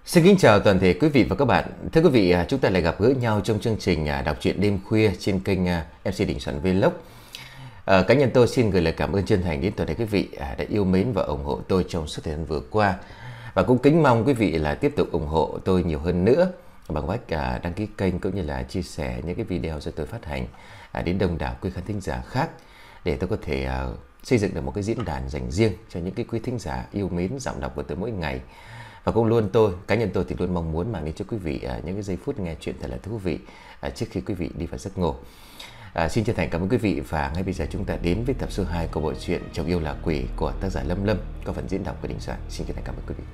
Xin kính chào toàn thể quý vị và các bạn. Thưa quý vị, chúng ta lại gặp gỡ nhau trong chương trình đọc truyện đêm khuya trên kênh MC Đình Soạn Vlog. Cá nhân tôi xin gửi lời cảm ơn chân thành đến toàn thể quý vị đã yêu mến và ủng hộ tôi trong suốt thời gian vừa qua. Và cũng kính mong quý vị là tiếp tục ủng hộ tôi nhiều hơn nữa bằng cách đăng ký kênh cũng như là chia sẻ những cái video do tôi phát hành đến đông đảo quý khán thính giả khác, để tôi có thể xây dựng được một cái diễn đàn dành riêng cho những cái quý thính giả yêu mến giọng đọc của tôi mỗi ngày. Và cũng luôn cá nhân tôi thì luôn mong muốn mang đến cho quý vị những cái giây phút nghe chuyện thật là thú vị trước khi quý vị đi vào giấc ngủ. Xin chân thành cảm ơn quý vị, và ngay bây giờ chúng ta đến với tập số 2 của bộ truyện Chồng Yêu Là Quỷ của tác giả Lâm Lâm, có phần diễn đọc của Đình Soạn. Xin chân thành cảm ơn quý vị.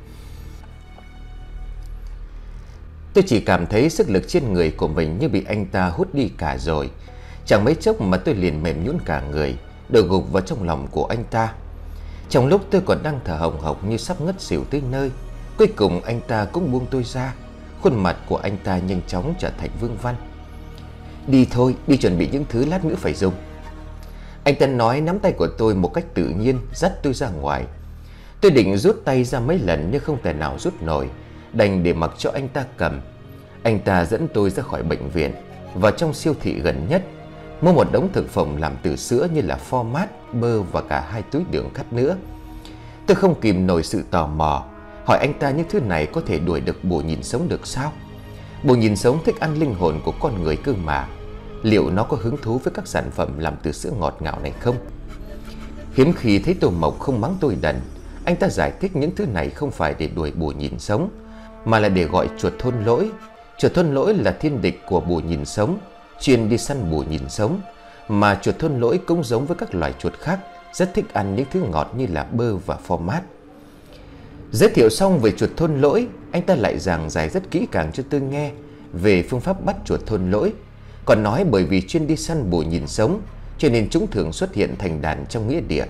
Tôi chỉ cảm thấy sức lực trên người của mình như bị anh ta hút đi cả rồi. Chẳng mấy chốc mà tôi liền mềm nhũn cả người, đổ gục vào trong lòng của anh ta. Trong lúc tôi còn đang thở hồng hộc như sắp ngất xỉu tới nơi, cuối cùng anh ta cũng buông tôi ra. Khuôn mặt của anh ta nhanh chóng trở thành vương văn. Đi thôi, đi chuẩn bị những thứ lát nữa phải dùng. Anh ta nói, nắm tay của tôi một cách tự nhiên, dắt tôi ra ngoài. Tôi định rút tay ra mấy lần nhưng không thể nào rút nổi, đành để mặc cho anh ta cầm. Anh ta dẫn tôi ra khỏi bệnh viện, vào trong siêu thị gần nhất, mua một đống thực phẩm làm từ sữa như là format, bơ và cả 2 túi đường cắt nữa. Tôi không kìm nổi sự tò mò, hỏi anh ta những thứ này có thể đuổi được bồ nhìn sống được sao? Bồ nhìn sống thích ăn linh hồn của con người cơ mà. Liệu nó có hứng thú với các sản phẩm làm từ sữa ngọt ngào này không? Hiếm khi thấy Tô Mộc không mắng tôi đần. Anh ta giải thích những thứ này không phải để đuổi bồ nhìn sống, mà là để gọi chuột thôn lỗi. Chuột thôn lỗi là thiên địch của bồ nhìn sống, chuyên đi săn bồ nhìn sống. Mà chuột thôn lỗi cũng giống với các loài chuột khác, rất thích ăn những thứ ngọt như là bơ và format. Giới thiệu xong về chuột thôn lỗi, anh ta lại giảng giải rất kỹ càng cho tôi nghe về phương pháp bắt chuột thôn lỗi. Còn nói bởi vì chuyên đi săn bồ nhìn sống, cho nên chúng thường xuất hiện thành đàn trong nghĩa địa.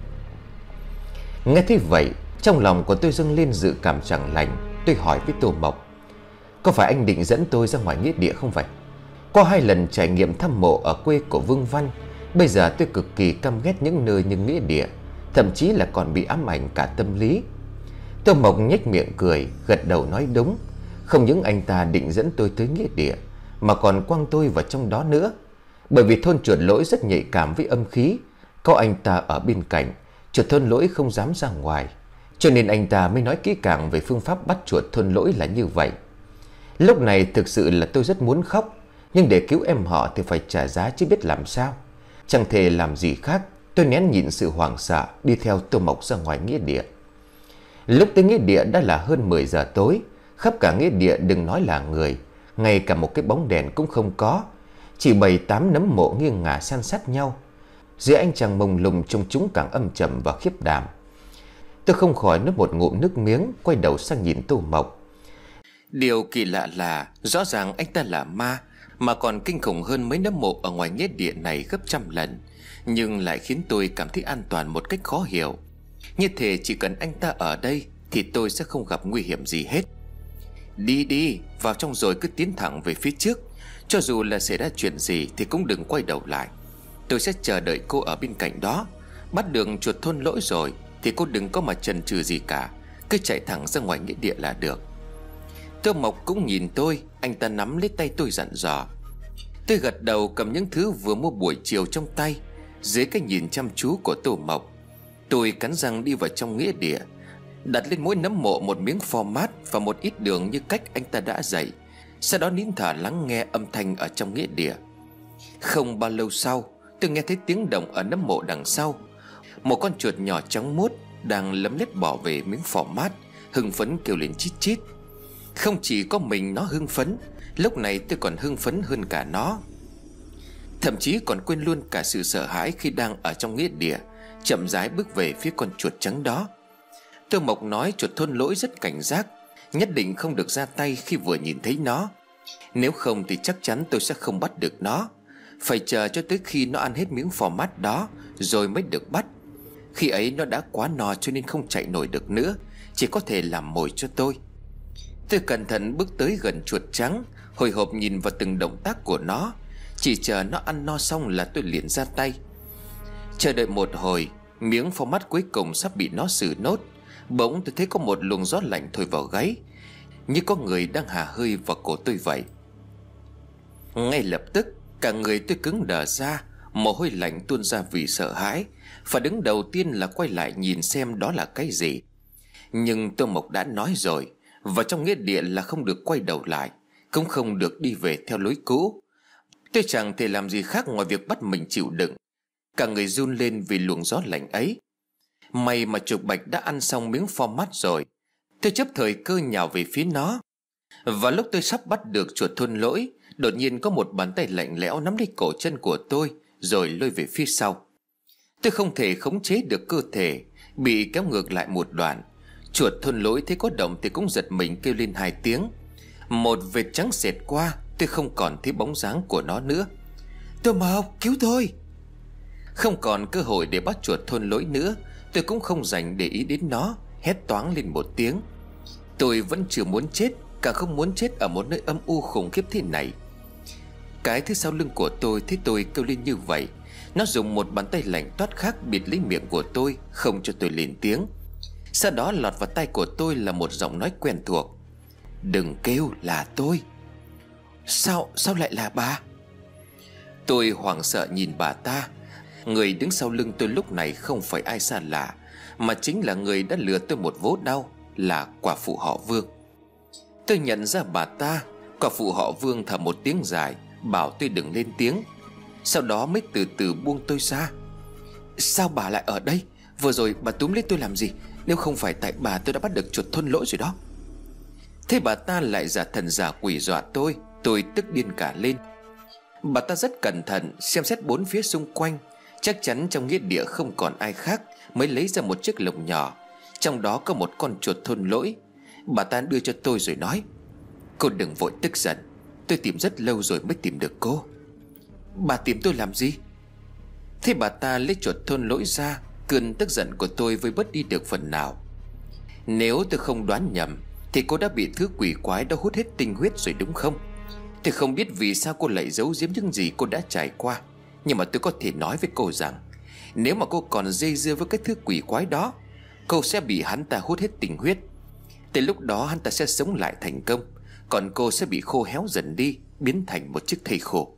Nghe thế vậy, trong lòng của tôi dâng lên dự cảm chẳng lành. Tôi hỏi với Tô Mộc, có phải anh định dẫn tôi ra ngoài nghĩa địa không vậy? Qua 2 lần trải nghiệm thăm mộ ở quê của Vương Văn, bây giờ tôi cực kỳ căm ghét những nơi như nghĩa địa, thậm chí là còn bị ám ảnh cả tâm lý. Tô Mộc nhếch miệng cười, gật đầu nói đúng. Không những anh ta định dẫn tôi tới nghĩa địa, mà còn quăng tôi vào trong đó nữa. Bởi vì thôn chuột lỗi rất nhạy cảm với âm khí, có anh ta ở bên cạnh, chuột thôn lỗi không dám ra ngoài. Cho nên anh ta mới nói kỹ càng về phương pháp bắt chuột thôn lỗi là như vậy. Lúc này thực sự là tôi rất muốn khóc, nhưng để cứu em họ thì phải trả giá chứ biết làm sao. Chẳng thể làm gì khác, tôi nén nhịn sự hoảng sợ đi theo Tô Mộc ra ngoài nghĩa địa. Lúc tới nghĩa địa đã là hơn 10 giờ tối. Khắp cả nghĩa địa đừng nói là người, ngay cả một cái bóng đèn cũng không có. Chỉ 7-8 nấm mộ nghiêng ngả san sát nhau. Dưới ánh trăng mông lung trông chúng càng âm trầm và khiếp đảm. Tôi không khỏi nuốt một ngụm nước miếng, quay đầu sang nhìn Tô Mộc. Điều kỳ lạ là rõ ràng anh ta là ma, mà còn kinh khủng hơn mấy nấm mộ ở ngoài nghĩa địa này gấp trăm lần, nhưng lại khiến tôi cảm thấy an toàn một cách khó hiểu. Như thể chỉ cần anh ta ở đây thì tôi sẽ không gặp nguy hiểm gì hết. Đi đi, vào trong rồi cứ tiến thẳng về phía trước. Cho dù là xảy ra chuyện gì thì cũng đừng quay đầu lại. Tôi sẽ chờ đợi cô ở bên cạnh đó. Bắt được chuột thôn lỗi rồi thì cô đừng có mà chần chừ gì cả, cứ chạy thẳng ra ngoài nghĩa địa là được. Tô Mộc cũng nhìn tôi, anh ta nắm lấy tay tôi dặn dò. Tôi gật đầu, cầm những thứ vừa mua buổi chiều trong tay. Dưới cái nhìn chăm chú của Tô Mộc, tôi cắn răng đi vào trong nghĩa địa, đặt lên mỗi nấm mộ một miếng format và một ít đường như cách anh ta đã dạy. Sau đó nín thở lắng nghe âm thanh ở trong nghĩa địa. Không bao lâu sau, tôi nghe thấy tiếng động ở nấm mộ đằng sau. Một con chuột nhỏ trắng muốt đang lấm lét bỏ về miếng format, hưng phấn kêu lên chít chít. Không chỉ có mình nó hưng phấn, lúc này tôi còn hưng phấn hơn cả nó. Thậm chí còn quên luôn cả sự sợ hãi khi đang ở trong nghĩa địa, chậm rãi bước về phía con chuột trắng đó. Tô Mộc nói chuột thôn lỗi rất cảnh giác, nhất định không được ra tay khi vừa nhìn thấy nó. Nếu không thì chắc chắn tôi sẽ không bắt được nó. Phải chờ cho tới khi nó ăn hết miếng format đó rồi mới được bắt. Khi ấy nó đã quá no cho nên không chạy nổi được nữa, chỉ có thể làm mồi cho tôi. Tôi cẩn thận bước tới gần chuột trắng, hồi hộp nhìn vào từng động tác của nó. Chỉ chờ nó ăn no xong là tôi liền ra tay. Chờ đợi một hồi, miếng format cuối cùng sắp bị nó xử nốt. Bỗng tôi thấy có một luồng gió lạnh thổi vào gáy. như có người đang hà hơi vào cổ tôi vậy. Ngay lập tức cả người tôi cứng đờ ra, mồ hôi lạnh tuôn ra vì sợ hãi. Phản ứng đầu tiên là quay lại nhìn xem đó là cái gì. Nhưng Tô Mộc đã nói rồi, và trong nghĩa địa là không được quay đầu lại, cũng không được đi về theo lối cũ. Tôi chẳng thể làm gì khác ngoài việc bắt mình chịu đựng. Cả người run lên vì luồng gió lạnh ấy. May mà Trục Bạch đã ăn xong miếng phô mát rồi. Tôi chấp thời cơ nhào về phía nó. Và lúc tôi sắp bắt được chuột thôn lỗi, đột nhiên có một bàn tay lạnh lẽo nắm lấy cổ chân của tôi, rồi lôi về phía sau. Tôi không thể khống chế được cơ thể, bị kéo ngược lại một đoạn. Chuột thôn lỗi thấy có động thì cũng giật mình kêu lên 2 tiếng. Một vệt trắng xẹt qua, tôi không còn thấy bóng dáng của nó nữa. Tô Mộc, cứu tôi! Không còn cơ hội để bắt chuột thôn lỗi nữa, tôi cũng không dành để ý đến nó, hét toáng lên một tiếng. Tôi vẫn chưa muốn chết, càng không muốn chết ở một nơi âm u khủng khiếp thế này. Cái thứ sau lưng của tôi thấy tôi kêu lên như vậy, nó dùng một bàn tay lạnh toát khác bịt lấy miệng của tôi, không cho tôi lên tiếng. Sau đó lọt vào tai của tôi là một giọng nói quen thuộc. Đừng kêu, là tôi. Sao lại là bà? Tôi hoảng sợ nhìn bà ta. Người đứng sau lưng tôi lúc này không phải ai xa lạ, mà chính là người đã lừa tôi một vố đau, là quả phụ họ Vương. Tôi nhận ra bà ta. Quả phụ họ Vương thở một tiếng dài, bảo tôi đừng lên tiếng. Sau đó mới từ từ buông tôi ra. Sao bà lại ở đây? Vừa rồi bà túm lấy tôi làm gì? Nếu không phải tại bà, tôi đã bắt được chuột thôn lỗi rồi đó. Thế bà ta lại giả thần giả quỷ dọa tôi. Tôi tức điên cả lên. Bà ta rất cẩn thận xem xét bốn phía xung quanh. Chắc chắn trong nghĩa địa không còn ai khác, mới lấy ra một chiếc lồng nhỏ, trong đó có một con chuột thôn lỗi. Bà ta đưa cho tôi rồi nói: Cô đừng vội tức giận, tôi tìm rất lâu rồi mới tìm được cô. Bà tìm tôi làm gì? Thế bà ta lấy chuột thôn lỗi ra. Cơn tức giận của tôi vơi bớt đi được phần nào. Nếu tôi không đoán nhầm thì cô đã bị thứ quỷ quái đó hút hết tinh huyết rồi đúng không? Tôi không biết vì sao cô lại giấu giếm những gì cô đã trải qua, nhưng mà tôi có thể nói với cô rằng nếu mà cô còn dây dưa với cái thứ quỷ quái đó, cô sẽ bị hắn ta hút hết tinh huyết. Tới lúc đó hắn ta sẽ sống lại thành công, còn cô sẽ bị khô héo dần đi, biến thành một chiếc thây khô.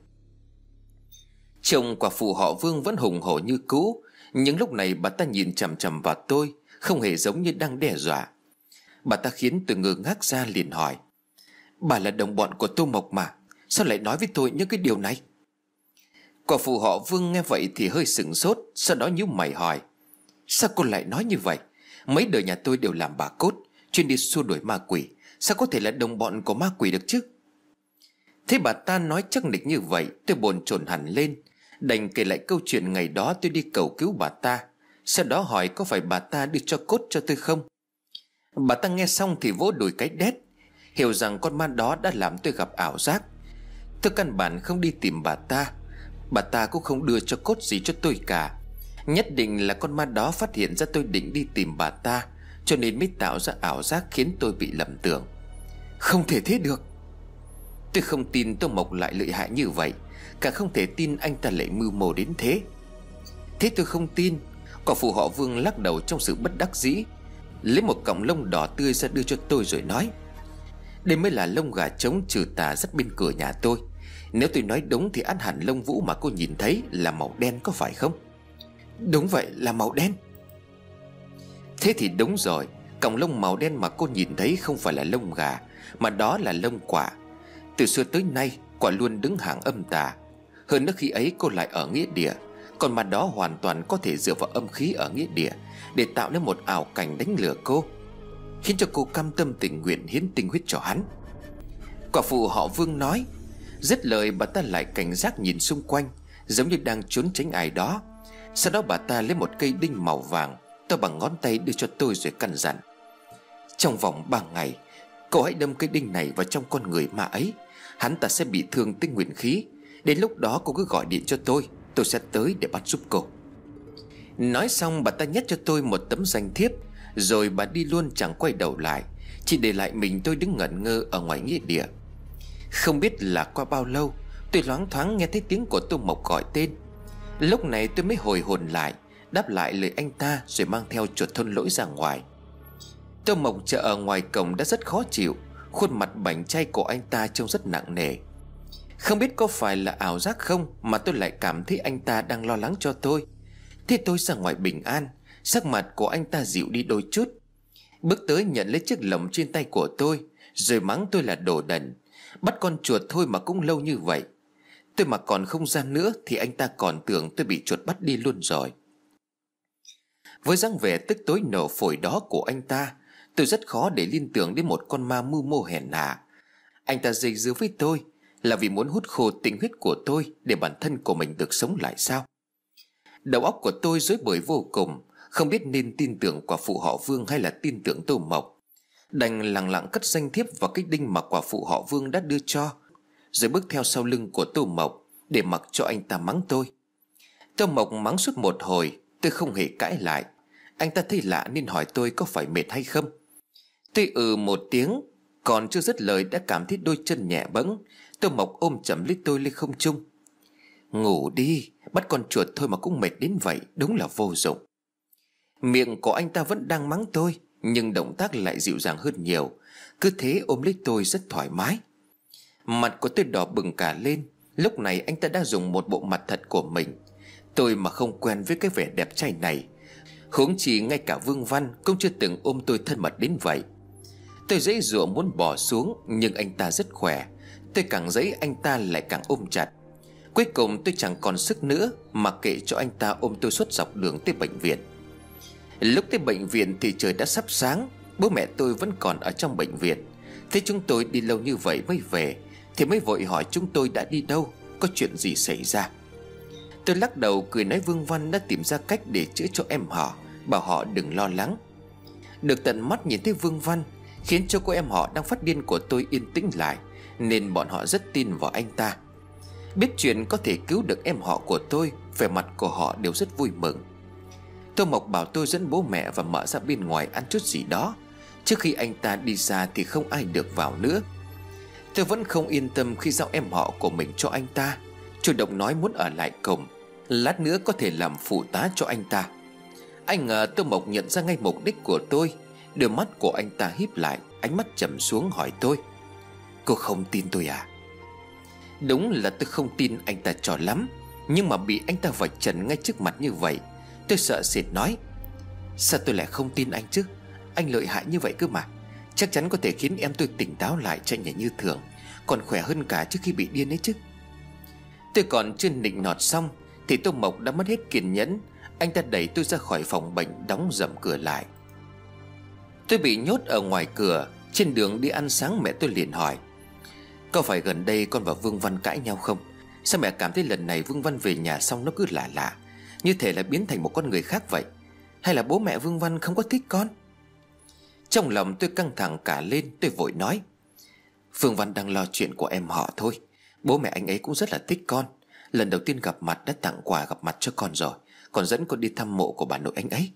Chồng quả phụ họ Vương vẫn hùng hổ như cũ, nhưng lúc này bà ta nhìn chằm chằm vào tôi, không hề giống như đang đe dọa. Bà ta khiến tôi ngơ ngác ra, liền hỏi: Bà là đồng bọn của Tô Mộc mà, sao lại nói với tôi những cái điều này? Quả phụ họ Vương nghe vậy thì hơi sửng sốt, sau đó nhíu mày hỏi: Sao cô lại nói như vậy? Mấy đời nhà tôi đều làm bà cốt, chuyên đi xua đuổi ma quỷ, sao có thể là đồng bọn của ma quỷ được chứ? Thế bà ta nói chắc nịch như vậy, tôi bồn chồn hẳn lên, đành kể lại câu chuyện ngày đó tôi đi cầu cứu bà ta. Sau đó hỏi có phải bà ta đưa cho cốt cho tôi không. Bà ta nghe xong thì vỗ đùi cái đét, hiểu rằng con ma đó đã làm tôi gặp ảo giác. Tôi căn bản không đi tìm bà ta. Bà ta cũng không đưa cho cốt gì cho tôi cả. Nhất định là con ma đó phát hiện ra tôi định đi tìm bà ta, cho nên mới tạo ra ảo giác khiến tôi bị lầm tưởng. Không thể thế được. Tôi không tin Tô Mộc lại lợi hại như vậy, càng không thể tin anh ta lại mưu mô đến thế. Thế tôi không tin. Quả phụ họ Vương lắc đầu trong sự bất đắc dĩ, lấy một cọng lông đỏ tươi ra đưa cho tôi rồi nói: Đây mới là lông gà trống trừ tà dắt bên cửa nhà tôi. Nếu tôi nói đúng thì ắt hẳn lông vũ mà cô nhìn thấy là màu đen, có phải không? Đúng vậy, là màu đen. Thế thì đúng rồi, cọng lông màu đen mà cô nhìn thấy không phải là lông gà, mà đó là lông quả. Từ xưa tới nay, quả luôn đứng hàng âm tà. Hơn nữa khi ấy cô lại ở nghĩa địa, còn mà đó hoàn toàn có thể dựa vào âm khí ở nghĩa địa để tạo nên một ảo cảnh đánh lừa cô, khiến cho cô cam tâm tình nguyện hiến tinh huyết cho hắn. Quả phụ họ Vương nói. Dứt lời bà ta lại cảnh giác nhìn xung quanh, giống như đang trốn tránh ai đó. Sau đó bà ta lấy một cây đinh màu vàng to bằng ngón tay đưa cho tôi rồi căn dặn: Trong vòng 3 ngày cậu hãy đâm cây đinh này vào trong con người ma ấy. Hắn ta sẽ bị thương tinh nguyên khí. Đến lúc đó cô cứ gọi điện cho tôi sẽ tới để bắt giúp cô. Nói xong bà ta nhét cho tôi một tấm danh thiếp, rồi bà đi luôn chẳng quay đầu lại, chỉ để lại mình tôi đứng ngẩn ngơ ở ngoài nghĩa địa. Không biết là qua bao lâu, tôi loáng thoáng nghe thấy tiếng của Tô Mộc gọi tên. Lúc này tôi mới hồi hồn lại, đáp lại lời anh ta rồi mang theo chuột thôn lỗi ra ngoài. Tô Mộc chờ ở ngoài cổng đã rất khó chịu, Khuôn mặt bảnh trai của anh ta trông rất nặng nề. Không biết có phải là ảo giác không mà tôi lại cảm thấy anh ta đang lo lắng cho tôi. Thế tôi ra ngoài bình an, sắc mặt của anh ta dịu đi đôi chút. Bước tới nhận lấy chiếc lồng trên tay của tôi, rồi mắng tôi là đồ đần. Bắt con chuột thôi mà cũng lâu như vậy. Tôi mà còn không ra nữa thì anh ta còn tưởng tôi bị chuột bắt đi luôn rồi. Với dáng vẻ tức tối nổ phổi đó của anh ta, tôi rất khó để liên tưởng đến một con ma mưu mô hèn hạ. Anh ta dây dưa với tôi là vì muốn hút khô tinh huyết của tôi để bản thân của mình được sống lại sao? Đầu óc của tôi rối bời vô cùng, không biết nên tin tưởng quả phụ họ Vương hay là tin tưởng Tô Mộc. Đành lặng lặng cất danh thiếp vào cái đinh mà quả phụ họ Vương đã đưa cho, rồi bước theo sau lưng của Tô Mộc để mặc cho anh ta mắng tôi. Tô Mộc mắng suốt một hồi, tôi không hề cãi lại. Anh ta thấy lạ nên hỏi tôi có phải mệt hay không. Tôi một tiếng, còn chưa dứt lời đã cảm thấy đôi chân nhẹ bẫng. Tô Mộc ôm chầm lấy tôi lên không trung. Ngủ đi, bắt con chuột thôi mà cũng mệt đến vậy, đúng là vô dụng. Miệng của anh ta vẫn đang mắng tôi, nhưng động tác lại dịu dàng hơn nhiều. Cứ thế ôm lấy tôi rất thoải mái. Mặt của tôi đỏ bừng cả lên. Lúc này anh ta đang dùng một bộ mặt thật của mình. Tôi mà không quen với cái vẻ đẹp trai này, huống chi ngay cả Vương Văn cũng chưa từng ôm tôi thân mật đến vậy. Tôi giãy giụa muốn bỏ xuống, nhưng anh ta rất khỏe. Tôi càng giãy anh ta lại càng ôm chặt. Cuối cùng tôi chẳng còn sức nữa, mặc kệ cho anh ta ôm tôi suốt dọc đường tới bệnh viện. Lúc tới bệnh viện thì trời đã sắp sáng. Bố mẹ tôi vẫn còn ở trong bệnh viện. Thế chúng tôi đi lâu như vậy mới về thì mới vội hỏi chúng tôi đã đi đâu, có chuyện gì xảy ra. Tôi lắc đầu cười nói Vương Văn đã tìm ra cách để chữa cho em họ, bảo họ đừng lo lắng. Được tận mắt nhìn thấy Vương Văn khiến cho cô em họ đang phát điên của tôi yên tĩnh lại, nên bọn họ rất tin vào anh ta. Biết chuyện có thể cứu được em họ của tôi, vẻ mặt của họ đều rất vui mừng. Tô Mộc bảo tôi dẫn bố mẹ và mợ ra bên ngoài ăn chút gì đó. Trước khi anh ta đi xa thì không ai được vào nữa. Tôi vẫn không yên tâm khi giao em họ của mình cho anh ta, chủ động nói muốn ở lại cùng, lát nữa có thể làm phụ tá cho anh ta. Anh ngờ Tô Mộc nhận ra ngay mục đích của tôi. Đôi mắt của anh ta híp lại, ánh mắt trầm xuống hỏi tôi: Cô không tin tôi à? Đúng là tôi không tin anh ta cho lắm, nhưng mà bị anh ta vạch trần ngay trước mặt như vậy, tôi sợ sệt nói: Sao tôi lại không tin anh chứ? Anh lợi hại như vậy cơ mà. Chắc chắn có thể khiến em tôi tỉnh táo lại, chạy nhảy như thường, còn khỏe hơn cả trước khi bị điên ấy chứ. Tôi còn chưa nịnh nọt xong thì Tô Mộc đã mất hết kiên nhẫn. Anh ta đẩy tôi ra khỏi phòng bệnh, đóng rầm cửa lại. Tôi bị nhốt ở ngoài cửa. Trên đường đi ăn sáng mẹ tôi liền hỏi: Có phải gần đây con và Vương Văn cãi nhau không? Sao mẹ cảm thấy lần này Vương Văn về nhà xong nó cứ lạ lạ, như thể là biến thành một con người khác vậy? Hay là bố mẹ Vương Văn không có thích con? Trong lòng tôi căng thẳng cả lên. Tôi vội nói: Vương Văn đang lo chuyện của em họ thôi. Bố mẹ anh ấy cũng rất là thích con. Lần đầu tiên gặp mặt đã tặng quà gặp mặt cho con rồi, còn dẫn con đi thăm mộ của bà nội anh ấy.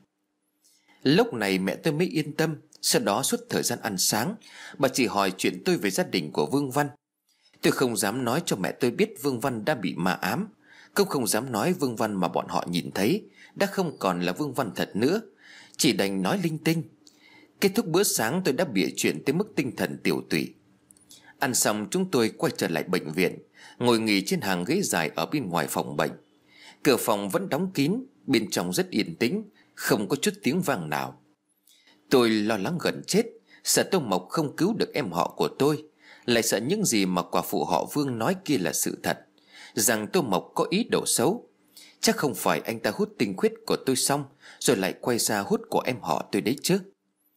Lúc này mẹ tôi mới yên tâm. Sau đó suốt thời gian ăn sáng, bà chỉ hỏi chuyện tôi về gia đình của Vương Văn. Tôi không dám nói cho mẹ tôi biết Vương Văn đã bị ma ám. Cũng không dám nói Vương Văn mà bọn họ nhìn thấy đã không còn là Vương Văn thật nữa. Chỉ đành nói linh tinh. Kết thúc bữa sáng tôi đã bịa chuyện tới mức tinh thần tiểu tụy. Ăn xong chúng tôi quay trở lại bệnh viện, ngồi nghỉ trên hàng ghế dài ở bên ngoài phòng bệnh. Cửa phòng vẫn đóng kín, bên trong rất yên tĩnh, không có chút tiếng vang nào. Tôi lo lắng gần chết, sợ Tô Mộc không cứu được em họ của tôi, lại sợ những gì mà quả phụ họ Vương nói kia là sự thật, rằng Tô Mộc có ý đồ xấu. Chắc không phải anh ta hút tinh huyết của tôi xong rồi lại quay ra hút của em họ tôi đấy chứ.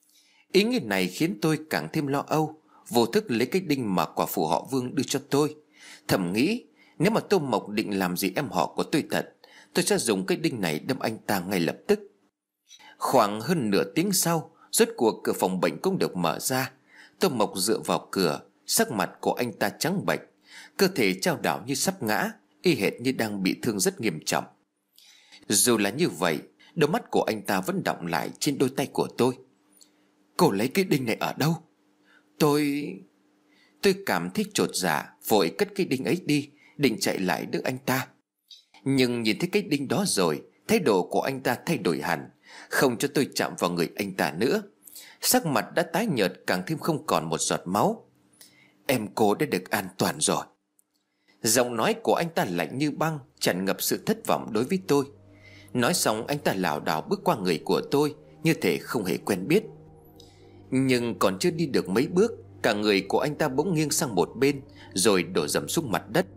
Ý nghĩ này khiến tôi càng thêm lo âu. Vô thức lấy cái đinh mà quả phụ họ Vương đưa cho tôi, thầm nghĩ nếu mà Tô Mộc định làm gì em họ của tôi thật, tôi sẽ dùng cái đinh này đâm anh ta ngay lập tức. Khoảng hơn nửa tiếng sau, rốt cuộc cửa phòng bệnh cũng được mở ra. Tô Mộc dựa vào cửa, sắc mặt của anh ta trắng bệch, cơ thể chao đảo như sắp ngã, y hệt như đang bị thương rất nghiêm trọng. Dù là như vậy, đôi mắt của anh ta vẫn đọng lại trên đôi tay của tôi. Cô lấy cái đinh này ở đâu? Tôi cảm thấy chột dạ, vội cất cái đinh ấy đi, định chạy lại đỡ anh ta. Nhưng nhìn thấy cái đinh đó rồi, thái độ của anh ta thay đổi hẳn, không cho tôi chạm vào người anh ta nữa. Sắc mặt đã tái nhợt, càng thêm không còn một giọt máu. Em cô đã được an toàn rồi. Giọng nói của anh ta lạnh như băng, tràn ngập sự thất vọng đối với tôi. Nói xong anh ta lảo đảo bước qua người của tôi, như thể không hề quen biết. Nhưng còn chưa đi được mấy bước, cả người của anh ta bỗng nghiêng sang một bên, rồi đổ dầm xuống mặt đất.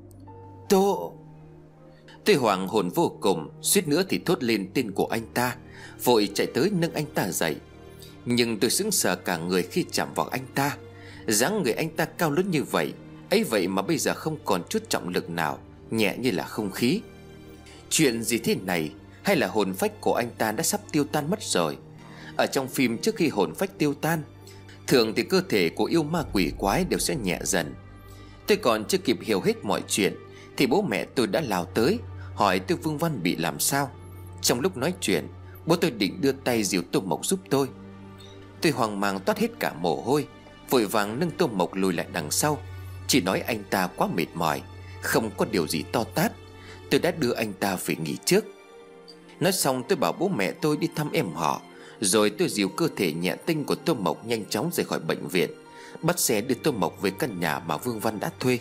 Tôi hoảng hồn vô cùng, suýt nữa thì thốt lên tên của anh ta, vội chạy tới nâng anh ta dậy. Nhưng tôi sững sờ cả người khi chạm vào anh ta. Dáng người anh ta cao lớn như vậy, ấy vậy mà bây giờ không còn chút trọng lực nào, nhẹ như là không khí. Chuyện gì thế này? Hay là hồn phách của anh ta đã sắp tiêu tan mất rồi? Ở trong phim, trước khi hồn phách tiêu tan, thường thì cơ thể của yêu ma quỷ quái đều sẽ nhẹ dần. Tôi còn chưa kịp hiểu hết mọi chuyện thì bố mẹ tôi đã lao tới, hỏi tôi Vương Văn bị làm sao. Trong lúc nói chuyện, bố tôi định đưa tay dìu Tô Mộc giúp tôi. Tôi hoang mang toát hết cả mồ hôi, vội vàng nâng Tô Mộc lùi lại đằng sau, chỉ nói anh ta quá mệt mỏi, không có điều gì to tát. Tôi đã đưa anh ta về nghỉ trước. Nói xong tôi bảo bố mẹ tôi đi thăm em họ, rồi tôi dìu cơ thể nhẹ tinh của Tô Mộc nhanh chóng rời khỏi bệnh viện, bắt xe đưa Tô Mộc về căn nhà mà Vương Văn đã thuê.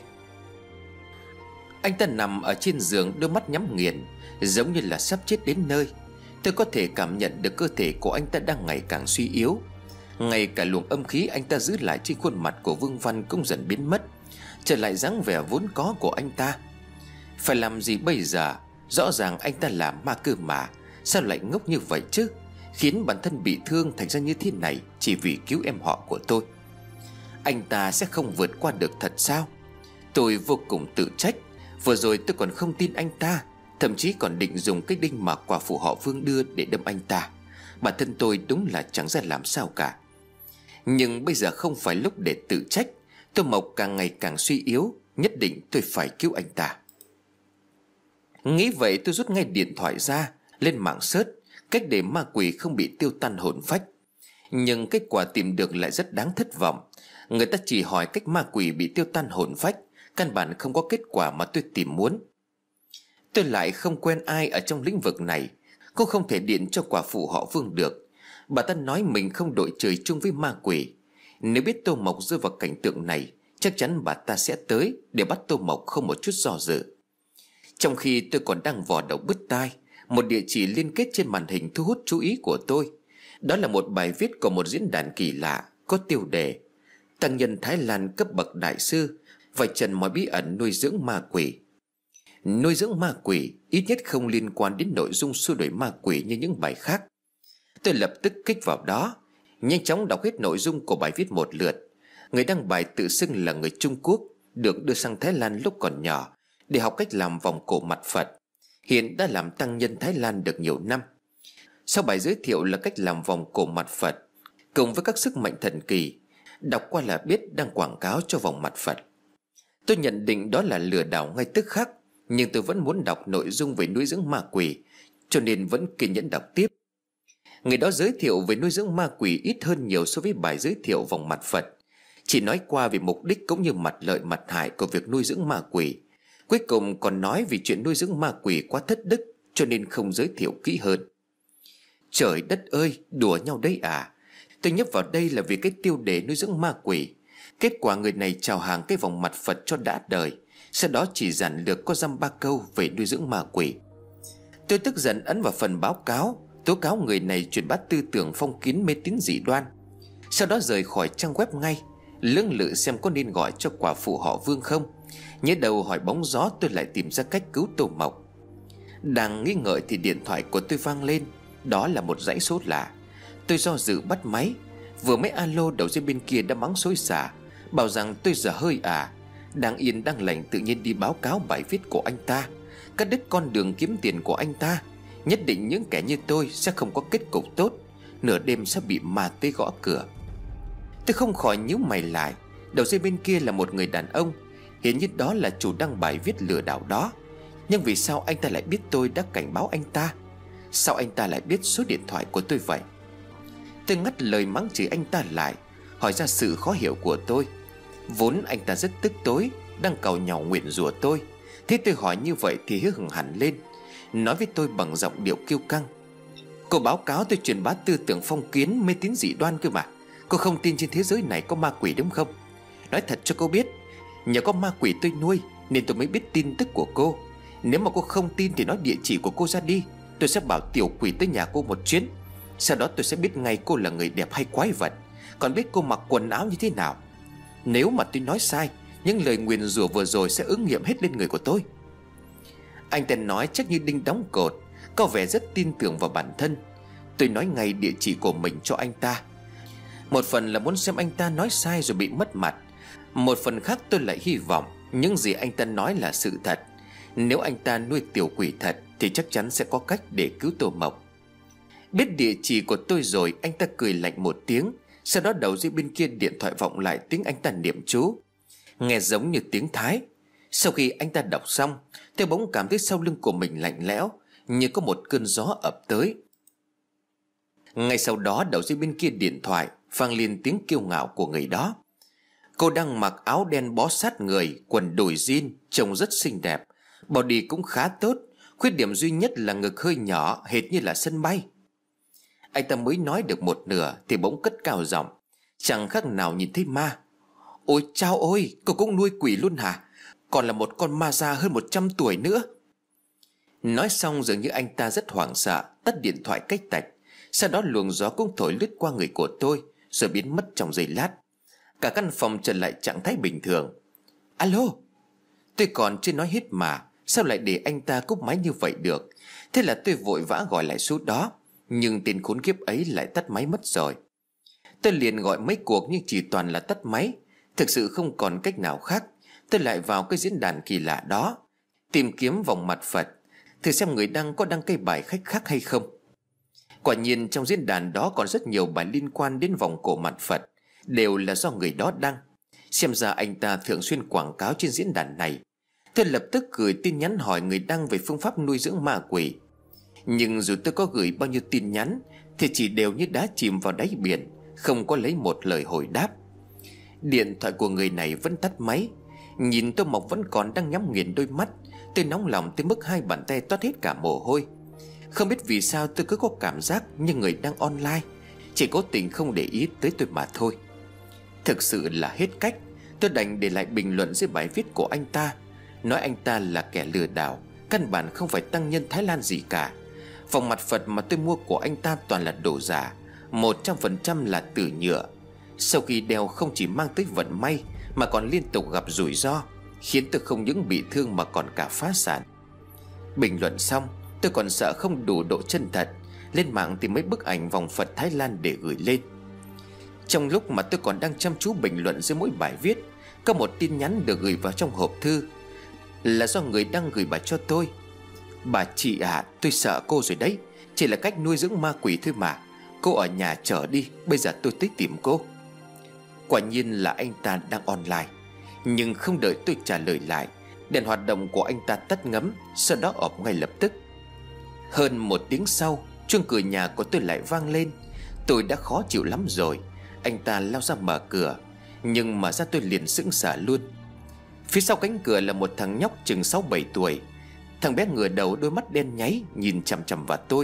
Anh ta nằm ở trên giường, đôi mắt nhắm nghiền, giống như là sắp chết đến nơi. Tôi có thể cảm nhận được cơ thể của anh ta đang ngày càng suy yếu. Ngay cả luồng âm khí anh ta giữ lại trên khuôn mặt của Vương Văn cũng dần biến mất, trở lại dáng vẻ vốn có của anh ta. Phải làm gì bây giờ? Rõ ràng anh ta là ma cơ mà, sao lại ngốc như vậy chứ? Khiến bản thân bị thương thành ra như thế này chỉ vì cứu em họ của tôi. Anh ta sẽ không vượt qua được thật sao? Tôi vô cùng tự trách. Vừa rồi tôi còn không tin anh ta, thậm chí còn định dùng cái đinh mà quả phụ họ Vương đưa để đâm anh ta. Bản thân tôi đúng là chẳng ra làm sao cả. Nhưng bây giờ không phải lúc để tự trách. Tô Mộc càng ngày càng suy yếu, nhất định tôi phải cứu anh ta. Nghĩ vậy tôi rút ngay điện thoại ra, lên mạng search cách để ma quỷ không bị tiêu tan hồn phách. Nhưng kết quả tìm được lại rất đáng thất vọng. Người ta chỉ hỏi cách ma quỷ bị tiêu tan hồn phách, căn bản không có kết quả mà tôi tìm muốn. Tôi lại không quen ai ở trong lĩnh vực này, cũng không thể điện cho quả phụ họ Vương được. Bà ta nói mình không đội trời chung với ma quỷ. Nếu biết Tô Mộc rơi vào cảnh tượng này, chắc chắn bà ta sẽ tới để bắt Tô Mộc không một chút do dự. Trong khi tôi còn đang vò đầu bứt tai, một địa chỉ liên kết trên màn hình thu hút chú ý của tôi. Đó là một bài viết của một diễn đàn kỳ lạ, có tiêu đề Tăng nhân Thái Lan cấp bậc đại sư vạch trần mọi bí ẩn nuôi dưỡng ma quỷ. Nuôi dưỡng ma quỷ ít nhất không liên quan đến nội dung xua đuổi ma quỷ như những bài khác. Tôi lập tức kích vào đó, nhanh chóng đọc hết nội dung của bài viết một lượt. Người đăng bài tự xưng là người Trung Quốc, được đưa sang Thái Lan lúc còn nhỏ để học cách làm vòng cổ mặt Phật. Hiện đã làm tăng nhân Thái Lan được nhiều năm. Sau bài giới thiệu là cách làm vòng cổ mặt Phật cùng với các sức mạnh thần kỳ, đọc qua là biết đang quảng cáo cho vòng mặt Phật. Tôi nhận định đó là lừa đảo ngay tức khắc, nhưng tôi vẫn muốn đọc nội dung về nuôi dưỡng ma quỷ, cho nên vẫn kiên nhẫn đọc tiếp. Người đó giới thiệu về nuôi dưỡng ma quỷ ít hơn nhiều so với bài giới thiệu vòng mặt Phật, chỉ nói qua về mục đích cũng như mặt lợi mặt hại của việc nuôi dưỡng ma quỷ. Cuối cùng còn nói vì chuyện nuôi dưỡng ma quỷ quá thất đức, cho nên không giới thiệu kỹ hơn. Trời đất ơi, đùa nhau đấy à? Tôi nhấp vào đây là vì cái tiêu đề nuôi dưỡng ma quỷ. Kết quả người này chào hàng cái vòng mặt Phật cho đã đời, sau đó chỉ giản lược có dăm ba câu về nuôi dưỡng ma quỷ. Tôi tức giận ấn vào phần báo cáo, tố cáo người này truyền bá tư tưởng phong kiến mê tín dị đoan. Sau đó rời khỏi trang web ngay, lưỡng lự xem có nên gọi cho quả phụ họ Vương không. Nhớ đầu hỏi bóng gió, tôi lại tìm ra cách cứu Tô Mộc. Đang nghĩ ngợi thì điện thoại của tôi vang lên. Đó là một dãy số lạ. Tôi do dự bắt máy. Vừa mới alo, đầu dây bên kia đã mắng xối xả, bảo rằng tôi dở hơi à. Đang yên đang lành tự nhiên đi báo cáo bài viết của anh ta, cắt đứt con đường kiếm tiền của anh ta. Nhất định những kẻ như tôi sẽ không có kết cục tốt, nửa đêm sẽ bị ma tới gõ cửa. Tôi không khỏi nhíu mày lại. Đầu dây bên kia là một người đàn ông, hiển nhiên đó là chủ đăng bài viết lừa đảo đó. Nhưng vì sao anh ta lại biết tôi đã cảnh báo anh ta? Sao anh ta lại biết số điện thoại của tôi vậy? Tôi ngắt lời mắng chửi anh ta lại, hỏi ra sự khó hiểu của tôi. Vốn anh ta rất tức tối, đang càu nhàu nguyền rủa tôi. Thế tôi hỏi như vậy thì hứa hừng hẳn lên, nói với tôi bằng giọng điệu kiêu căng: cô báo cáo tôi truyền bá tư tưởng phong kiến mê tín dị đoan cơ mà. Cô không tin trên thế giới này có ma quỷ đúng không? Nói thật cho cô biết, Nhờ có ma quỷ tôi nuôi nên tôi mới biết tin tức của cô. Nếu mà cô không tin thì nói địa chỉ của cô ra đi, tôi sẽ bảo tiểu quỷ tới nhà cô một chuyến. Sau đó tôi sẽ biết ngay cô là người đẹp hay quái vật, còn biết cô mặc quần áo như thế nào. Nếu mà tôi nói sai, những lời nguyền rủa vừa rồi sẽ ứng nghiệm hết lên người của tôi. Anh ta nói chắc như đinh đóng cột, có vẻ rất tin tưởng vào bản thân. Tôi nói ngay địa chỉ của mình cho anh ta. Một phần là muốn xem anh ta nói sai rồi bị mất mặt, một phần khác tôi lại hy vọng những gì anh ta nói là sự thật. Nếu anh ta nuôi tiểu quỷ thật thì chắc chắn sẽ có cách để cứu Tô Mộc. Biết địa chỉ của tôi rồi, anh ta cười lạnh một tiếng. Sau đó đầu dây bên kia điện thoại vọng lại tiếng anh ta niệm chú, nghe giống như tiếng Thái. Sau khi anh ta đọc xong, tôi bỗng cảm thấy sau lưng của mình lạnh lẽo, như có một cơn gió ập tới. Ngay sau đó đầu dây bên kia điện thoại vang lên tiếng kiêu ngạo của người đó. Cô đang mặc áo đen bó sát người, quần đùi jean, trông rất xinh đẹp, body cũng khá tốt. Khuyết điểm duy nhất là ngực hơi nhỏ, hệt như là sân bay. Anh ta mới nói được một nửa thì bỗng cất cao giọng, chẳng khác nào nhìn thấy ma. Ôi chao ôi, cô cũng nuôi quỷ luôn hả? Còn là một con ma già hơn 100 tuổi nữa. Nói xong dường như anh ta rất hoảng sợ, tắt điện thoại cách tạch. Sau đó luồng gió cũng thổi lướt qua người của tôi, rồi biến mất trong giây lát. Cả căn phòng trở lại trạng thái bình thường. Alo. Tôi còn chưa nói hết mà sao lại để anh ta cúp máy như vậy được? Thế là tôi vội vã gọi lại số đó, nhưng tên khốn kiếp ấy lại tắt máy mất rồi. Tôi liền gọi mấy cuộc nhưng chỉ toàn là tắt máy. Thực sự không còn cách nào khác. Tôi lại vào cái diễn đàn kỳ lạ đó, tìm kiếm vòng mặt Phật, thử xem người đăng có đăng cái bài khách khác hay không. Quả nhiên trong diễn đàn đó còn rất nhiều bài liên quan đến vòng cổ mặt Phật, đều là do người đó đăng. Xem ra anh ta thường xuyên quảng cáo trên diễn đàn này. Tôi lập tức gửi tin nhắn hỏi người đăng về phương pháp nuôi dưỡng ma quỷ. Nhưng dù tôi có gửi bao nhiêu tin nhắn thì chỉ đều như đá chìm vào đáy biển, không có lấy một lời hồi đáp. Điện thoại của người này vẫn tắt máy. Nhìn Tô Mộc vẫn còn đang nhắm nghiền đôi mắt, tôi nóng lòng tới mức hai bàn tay toát hết cả mồ hôi. Không biết vì sao tôi cứ có cảm giác như người đang online, chỉ cố tình không để ý tới tôi mà thôi. Thực sự là hết cách. Tôi đành để lại bình luận dưới bài viết của anh ta, nói anh ta là kẻ lừa đảo, căn bản không phải tăng nhân Thái Lan gì cả. Vòng mặt Phật mà tôi mua của anh ta toàn là đồ giả, 100% là từ nhựa. Sau khi đeo không chỉ mang tới vận may mà còn liên tục gặp rủi ro, khiến tôi không những bị thương mà còn cả phá sản. Bình luận xong, tôi còn sợ không đủ độ chân thật, lên mạng tìm mấy bức ảnh vòng Phật Thái Lan để gửi lên. Trong lúc mà tôi còn đang chăm chú bình luận dưới mỗi bài viết, có một tin nhắn được gửi vào trong hộp thư, là do người đăng gửi bà cho tôi. Bà chị à, tôi sợ cô rồi đấy, chỉ là cách nuôi dưỡng ma quỷ thôi mà. Cô ở nhà chờ đi, bây giờ tôi tới tìm cô. Quả nhiên là anh ta đang online. Nhưng không đợi tôi trả lời lại, đèn hoạt động của anh ta tắt ngấm, sau đó ọp ngay lập tức. Hơn 1 tiếng sau, chuông cửa nhà của tôi lại vang lên. Tôi đã khó chịu lắm rồi. Anh ta lao ra mở cửa, nhưng mà ra tôi liền sững sờ luôn. Phía sau cánh cửa là một thằng nhóc chừng 6-7 tuổi. Thằng bé ngửa đầu, đôi mắt đen nháy nhìn chằm chằm vào tôi.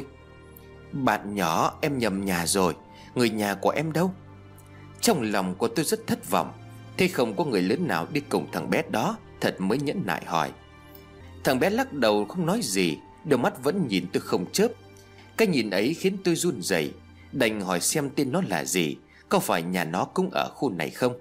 Bạn nhỏ, em nhầm nhà rồi. Người nhà của em đâu? Trong lòng của tôi rất thất vọng. Thế không có người lớn nào đi cùng thằng bé đó, thật mới nhẫn nại hỏi. Thằng bé lắc đầu không nói gì, đôi mắt vẫn nhìn tôi không chớp. Cái nhìn ấy khiến tôi run rẩy, đành hỏi xem tên nó là gì, có phải nhà nó cũng ở khu này không.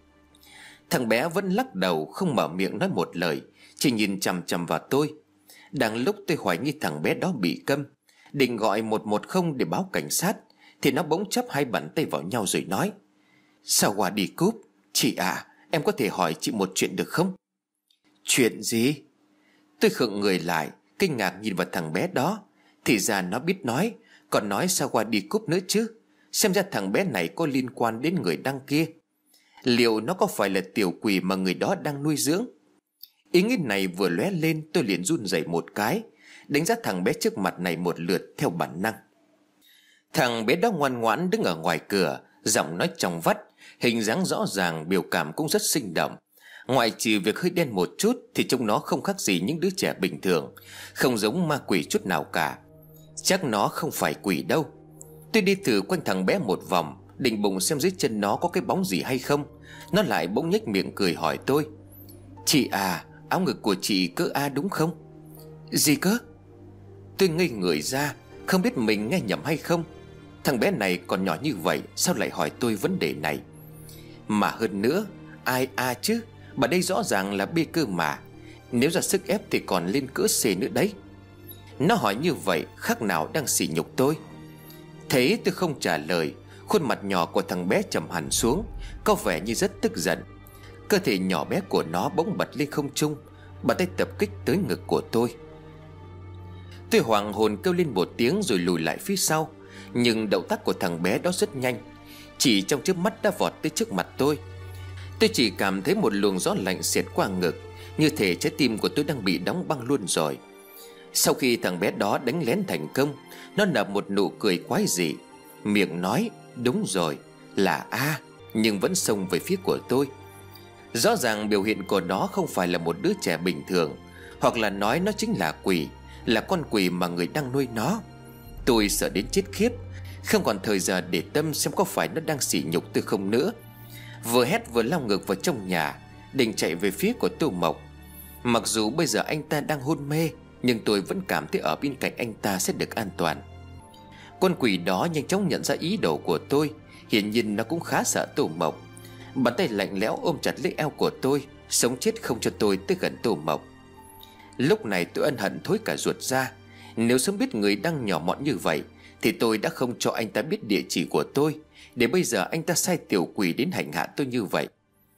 Thằng bé vẫn lắc đầu, không mở miệng nói một lời, chỉ nhìn chằm chằm vào tôi. Đang lúc tôi hoài nghi thằng bé đó bị câm, định gọi 110 để báo cảnh sát, thì nó bỗng chắp hai bàn tay vào nhau rồi nói: Sao qua đi cúp? Chị à, em có thể hỏi chị một chuyện được không? Chuyện gì? Tôi khựng người lại, kinh ngạc nhìn vào thằng bé đó. Thì ra nó biết nói, còn nói sao qua đi cúp nữa chứ. Xem ra thằng bé này có liên quan đến người đăng kia. Liệu nó có phải là tiểu quỷ mà người đó đang nuôi dưỡng? Ý nghĩ này vừa lóe lên, tôi liền run rẩy một cái, đánh giá thằng bé trước mặt này một lượt theo bản năng. Thằng bé đó ngoan ngoãn đứng ở ngoài cửa, giọng nói trong vắt, hình dáng rõ ràng, biểu cảm cũng rất sinh động. Ngoại trừ việc hơi đen một chút thì trông nó không khác gì những đứa trẻ bình thường, không giống ma quỷ chút nào cả. Chắc nó không phải quỷ đâu. Tôi đi thử quanh thằng bé một vòng, định bụng xem dưới chân nó có cái bóng gì hay không. Nó lại bỗng nhếch miệng cười hỏi tôi: Chị à, áo ngực của chị cỡ A đúng không? Gì cơ? Tôi ngây người ra, không biết mình nghe nhầm hay không. Thằng bé này còn nhỏ như vậy, sao lại hỏi tôi vấn đề này? Mà hơn nữa, ai A chứ? Bà đây rõ ràng là B cơ mà. Nếu ra sức ép thì còn lên cỡ C nữa đấy. Nó hỏi như vậy khác nào đang sỉ nhục tôi. Thế tôi không trả lời. Khuôn mặt nhỏ của thằng bé trầm hẳn xuống, có vẻ như rất tức giận. Cơ thể nhỏ bé của nó bỗng bật lên không trung, bàn tay tập kích tới ngực của tôi. Tôi hoảng hồn kêu lên một tiếng rồi lùi lại phía sau. Nhưng động tác của thằng bé đó rất nhanh, chỉ trong chớp mắt đã vọt tới trước mặt tôi. Tôi chỉ cảm thấy một luồng gió lạnh xẹt qua ngực, như thể trái tim của tôi đang bị đóng băng luôn rồi. Sau khi thằng bé đó đánh lén thành công, nó nở một nụ cười quái dị, miệng nói đúng rồi, là A, nhưng vẫn xông về phía của tôi. Rõ ràng biểu hiện của nó không phải là một đứa trẻ bình thường, hoặc là nói nó chính là quỷ, là con quỷ mà người đang nuôi nó. Tôi sợ đến chết khiếp, không còn thời giờ để tâm xem có phải nó đang sỉ nhục tôi không nữa. Vừa hét vừa lao ngược vào trong nhà, định chạy về phía của Tô Mộc. Mặc dù bây giờ anh ta đang hôn mê, nhưng tôi vẫn cảm thấy ở bên cạnh anh ta sẽ được an toàn. Con quỷ đó nhanh chóng nhận ra ý đồ của tôi. Hiển nhiên nó cũng khá sợ Tô Mộc. Bàn tay lạnh lẽo ôm chặt lấy eo của tôi, sống chết không cho tôi tới gần Tô Mộc. Lúc này tôi ân hận thối cả ruột ra. Nếu sớm biết người đang nhỏ mọn như vậy thì tôi đã không cho anh ta biết địa chỉ của tôi, để bây giờ anh ta sai tiểu quỷ đến hành hạ tôi như vậy.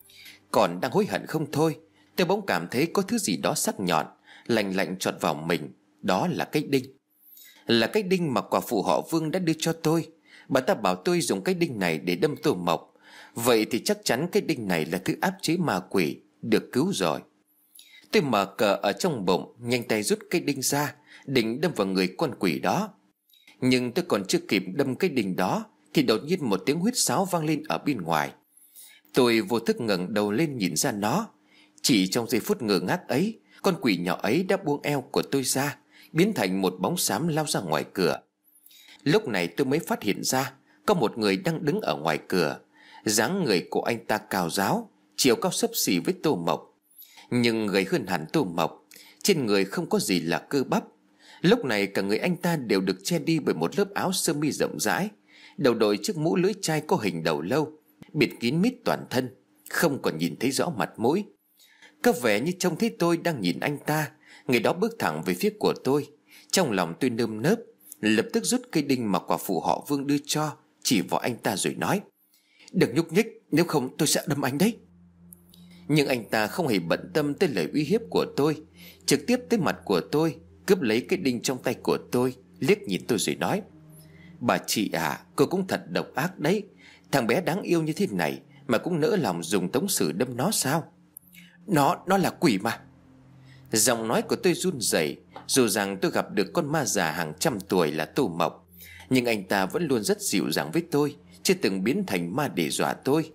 Còn đang hối hận không thôi, tôi bỗng cảm thấy có thứ gì đó sắc nhọn lạnh lạnh chọt vào mình. Đó là cái đinh. Là cái đinh mà quả phụ họ Vương đã đưa cho tôi. Bà ta bảo tôi dùng cái đinh này để đâm Tô Mộc. Vậy thì chắc chắn cái đinh này là thứ áp chế ma quỷ, được cứu rồi. Tôi mở cờ ở trong bụng, nhanh tay rút cái đinh ra, định đâm vào người con quỷ đó. Nhưng tôi còn chưa kịp đâm cái đinh đó thì đột nhiên một tiếng huýt sáo vang lên ở bên ngoài. Tôi vô thức ngẩng đầu lên nhìn ra nó. Chỉ trong giây phút ngơ ngác ấy, con quỷ nhỏ ấy đã buông eo của tôi ra, biến thành một bóng xám lao ra ngoài cửa. Lúc này tôi mới phát hiện ra có một người đang đứng ở ngoài cửa. Dáng người của anh ta cao ráo, chiều cao xấp xỉ với Tô Mộc, nhưng gầy hơn hẳn Tô Mộc. Trên người không có gì là cơ bắp. Lúc này cả người anh ta đều được che đi bởi một lớp áo sơ mi rộng rãi, đầu đội chiếc mũ lưỡi chai có hình đầu lâu, bịt kín mít toàn thân, không còn nhìn thấy rõ mặt mũi. Có vẻ như trông thấy tôi đang nhìn anh ta. Người đó bước thẳng về phía của tôi. Trong lòng tôi nơm nớp, lập tức rút cây đinh mà quả phụ họ Vương đưa cho, chỉ vào anh ta rồi nói: "Đừng nhúc nhích, nếu không tôi sẽ đâm anh đấy." Nhưng anh ta không hề bận tâm tới lời uy hiếp của tôi, trực tiếp tới mặt của tôi, cướp lấy cái đinh trong tay của tôi, liếc nhìn tôi rồi nói: "Bà chị à, cô cũng thật độc ác đấy. Thằng bé đáng yêu như thế này mà cũng nỡ lòng dùng tống sử đâm nó sao? Nó là quỷ mà." Giọng nói của tôi run rẩy. Dù rằng tôi gặp được con ma già hàng trăm tuổi là Tô Mộc, nhưng anh ta vẫn luôn rất dịu dàng với tôi, chưa từng biến thành ma để dọa tôi.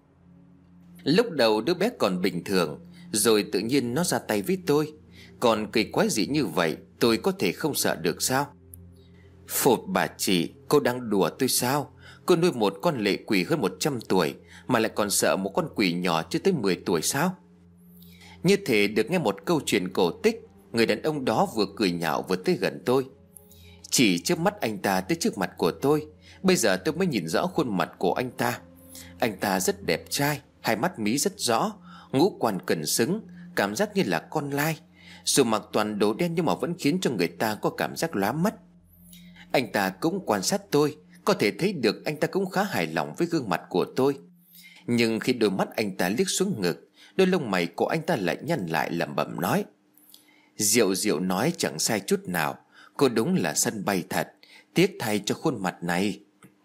Lúc đầu đứa bé còn bình thường, rồi tự nhiên nó ra tay với tôi. Còn kỳ quái gì như vậy, tôi có thể không sợ được sao? Phụt bà chị, cô đang đùa tôi sao? Cô nuôi một con lệ quỷ hơn 100 tuổi mà lại còn sợ một con quỷ nhỏ chưa tới 10 tuổi sao? Như thể được nghe một câu chuyện cổ tích, người đàn ông đó vừa cười nhạo vừa tới gần tôi. Chỉ trước mắt anh ta tới trước mặt của tôi, bây giờ tôi mới nhìn rõ khuôn mặt của anh ta. Anh ta rất đẹp trai, hai mắt mí rất rõ, ngũ quan cân xứng, cảm giác như là con lai. Dù mặc toàn đồ đen nhưng mà vẫn khiến cho người ta có cảm giác lóa mắt. Anh ta cũng quan sát tôi, có thể thấy được anh ta cũng khá hài lòng với gương mặt của tôi. Nhưng khi đôi mắt anh ta liếc xuống ngực, đôi lông mày của anh ta lại nhăn lại, lẩm bẩm nói: "Diệu Diệu nói chẳng sai chút nào, cô đúng là sân bay thật, tiếc thay cho khuôn mặt này."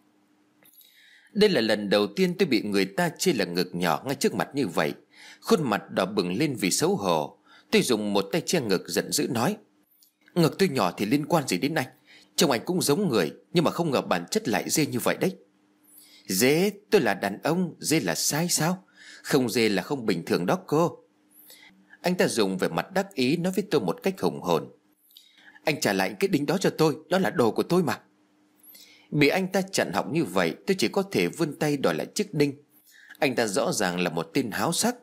Đây là lần đầu tiên tôi bị người ta chê là ngực nhỏ ngay trước mặt như vậy. Khuôn mặt đỏ bừng lên vì xấu hổ. Tôi dùng một tay che ngực giận dữ nói: "Ngực tôi nhỏ thì liên quan gì đến anh? Trông anh cũng giống người, nhưng mà không ngờ bản chất lại dê như vậy đấy." "Dê? Tôi là đàn ông, dê là sai sao? Không dê là không bình thường đó cô." Anh ta dùng vẻ mặt đắc ý nói với tôi một cách hùng hồn: "Anh trả lại cái đinh đó cho tôi, đó là đồ của tôi mà." Bị anh ta chặn họng như vậy, tôi chỉ có thể vươn tay đòi lại chiếc đinh. Anh ta rõ ràng là một tên háo sắc.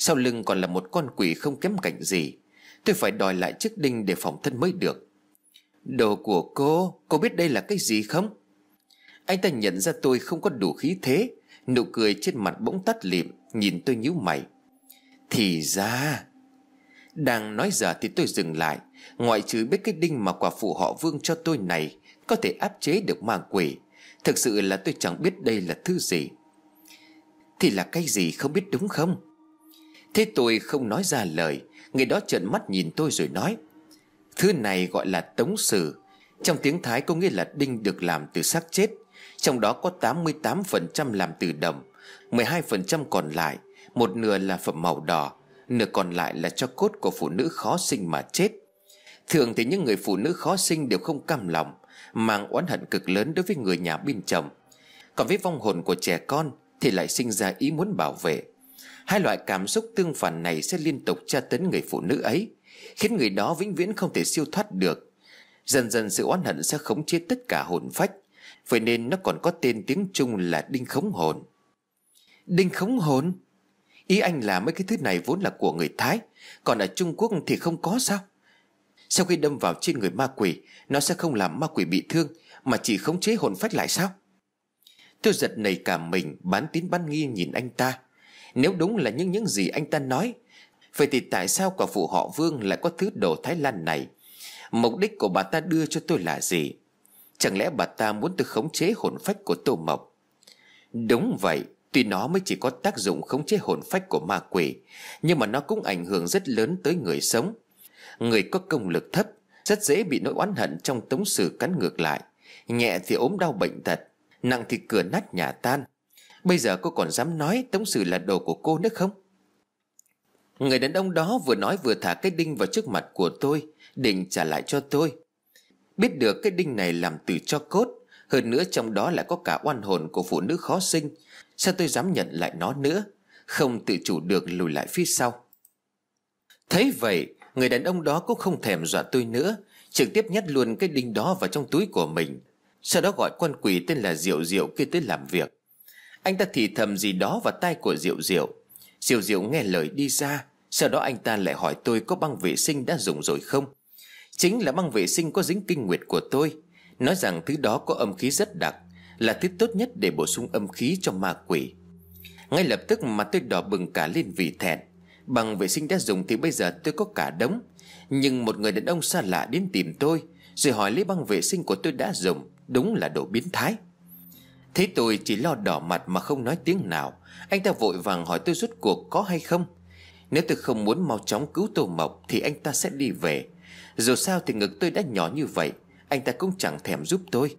Sau lưng còn là một con quỷ không kém cạnh gì. Tôi phải đòi lại chiếc đinh để phòng thân mới được. Đồ của cô biết đây là cái gì không? Anh ta nhận ra tôi không có đủ khí thế. Nụ cười trên mặt bỗng tắt lịm. Nhìn tôi nhíu mày. Thì ra. Đang nói giờ thì tôi dừng lại. Ngoại trừ biết cái đinh mà quả phụ họ Vương cho tôi này có thể áp chế được ma quỷ, thực sự là tôi chẳng biết đây là thứ gì. Thì là cái gì không biết đúng không? Thế tôi không nói ra lời. Người đó trợn mắt nhìn tôi rồi nói: Thứ này gọi là tống sử. Trong tiếng Thái có nghĩa là đinh được làm từ xác chết. Trong đó có 88% làm từ đồng, 12% còn lại, một nửa là phẩm màu đỏ, nửa còn lại là tro cốt của phụ nữ khó sinh mà chết. Thường thì những người phụ nữ khó sinh đều không cam lòng, mang oán hận cực lớn đối với người nhà bên chồng. Còn với vong hồn của trẻ con thì lại sinh ra ý muốn bảo vệ. Hai loại cảm xúc tương phản này sẽ liên tục tra tấn người phụ nữ ấy, khiến người đó vĩnh viễn không thể siêu thoát được. Dần dần sự oán hận sẽ khống chế tất cả hồn phách. Vậy nên nó còn có tên tiếng Trung là đinh khống hồn. Đinh khống hồn? Ý anh là mấy cái thứ này vốn là của người Thái, còn ở Trung Quốc thì không có sao? Sau khi đâm vào trên người ma quỷ, nó sẽ không làm ma quỷ bị thương, mà chỉ khống chế hồn phách lại sao? Tôi giật nảy cả mình, bán tín bán nghi nhìn anh ta. Nếu đúng là những gì anh ta nói, vậy thì tại sao quả phụ họ Vương lại có thứ đồ Thái Lan này? Mục đích của bà ta đưa cho tôi là gì? Chẳng lẽ bà ta muốn tôi khống chế hồn phách của Tô Mộc? Đúng vậy, tuy nó mới chỉ có tác dụng khống chế hồn phách của ma quỷ, nhưng mà nó cũng ảnh hưởng rất lớn tới người sống. Người có công lực thấp rất dễ bị nỗi oán hận trong tống sử cắn ngược lại. Nhẹ thì ốm đau bệnh tật, nặng thì cửa nát nhà tan. Bây giờ cô còn dám nói tống sử là đồ của cô nữa không? Người đàn ông đó vừa nói vừa thả cái đinh vào trước mặt của tôi, định trả lại cho tôi. Biết được cái đinh này làm từ tro cốt, hơn nữa trong đó lại có cả oan hồn của phụ nữ khó sinh, sao tôi dám nhận lại nó nữa? Không tự chủ được lùi lại phía sau. Thấy vậy, người đàn ông đó cũng không thèm dọa tôi nữa, trực tiếp nhét luôn cái đinh đó vào trong túi của mình. Sau đó gọi con quỷ tên là Diệu Diệu kia tới làm việc. Anh ta thì thầm gì đó vào tai của Diệu Diệu. Diệu Diệu nghe lời đi ra. Sau đó anh ta lại hỏi tôi có băng vệ sinh đã dùng rồi không. Chính là băng vệ sinh có dính kinh nguyệt của tôi. Nói rằng thứ đó có âm khí rất đặc, là thứ tốt nhất để bổ sung âm khí cho ma quỷ. Ngay lập tức mà tôi đỏ bừng cả lên vì thẹn. Băng vệ sinh đã dùng thì bây giờ tôi có cả đống, nhưng một người đàn ông xa lạ đến tìm tôi rồi hỏi lấy băng vệ sinh của tôi đã dùng, đúng là đồ biến thái. Thế tôi chỉ lo đỏ mặt mà không nói tiếng nào. Anh ta vội vàng hỏi tôi rốt cuộc có hay không. Nếu tôi không muốn mau chóng cứu Tô Mộc thì anh ta sẽ đi về. Dù sao thì ngực tôi đã nhỏ như vậy, anh ta cũng chẳng thèm giúp tôi.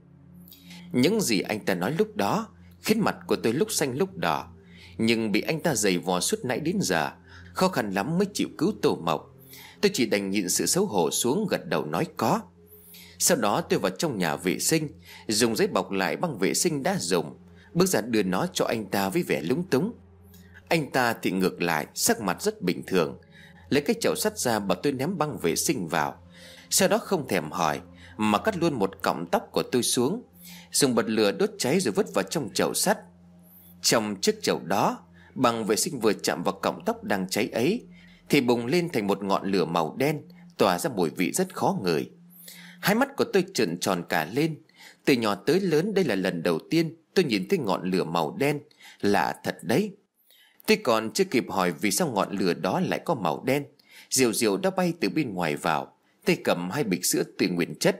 Những gì anh ta nói lúc đó khiến mặt của tôi lúc xanh lúc đỏ, nhưng bị anh ta giày vò suốt nãy đến giờ, khó khăn lắm mới chịu cứu Tô Mộc. Tôi chỉ đành nhịn sự xấu hổ xuống gật đầu nói có. Sau đó tôi vào trong nhà vệ sinh, dùng giấy bọc lại băng vệ sinh đã dùng, bước ra đưa nó cho anh ta với vẻ lúng túng. Anh ta thì ngược lại, sắc mặt rất bình thường, lấy cái chậu sắt ra bảo tôi ném băng vệ sinh vào. Sau đó không thèm hỏi mà cắt luôn một cọng tóc của tôi xuống, dùng bật lửa đốt cháy rồi vứt vào trong chậu sắt. Trong chiếc chậu đó, băng vệ sinh vừa chạm vào cọng tóc đang cháy ấy thì bùng lên thành một ngọn lửa màu đen, tỏa ra mùi vị rất khó ngửi. Hai mắt của tôi trợn tròn cả lên. Từ nhỏ tới lớn đây là lần đầu tiên tôi nhìn thấy ngọn lửa màu đen. Lạ thật đấy. Tôi còn chưa kịp hỏi vì sao ngọn lửa đó lại có màu đen, Diệu Diệu đã bay từ bên ngoài vào, tay cầm hai bịch sữa tươi nguyên chất.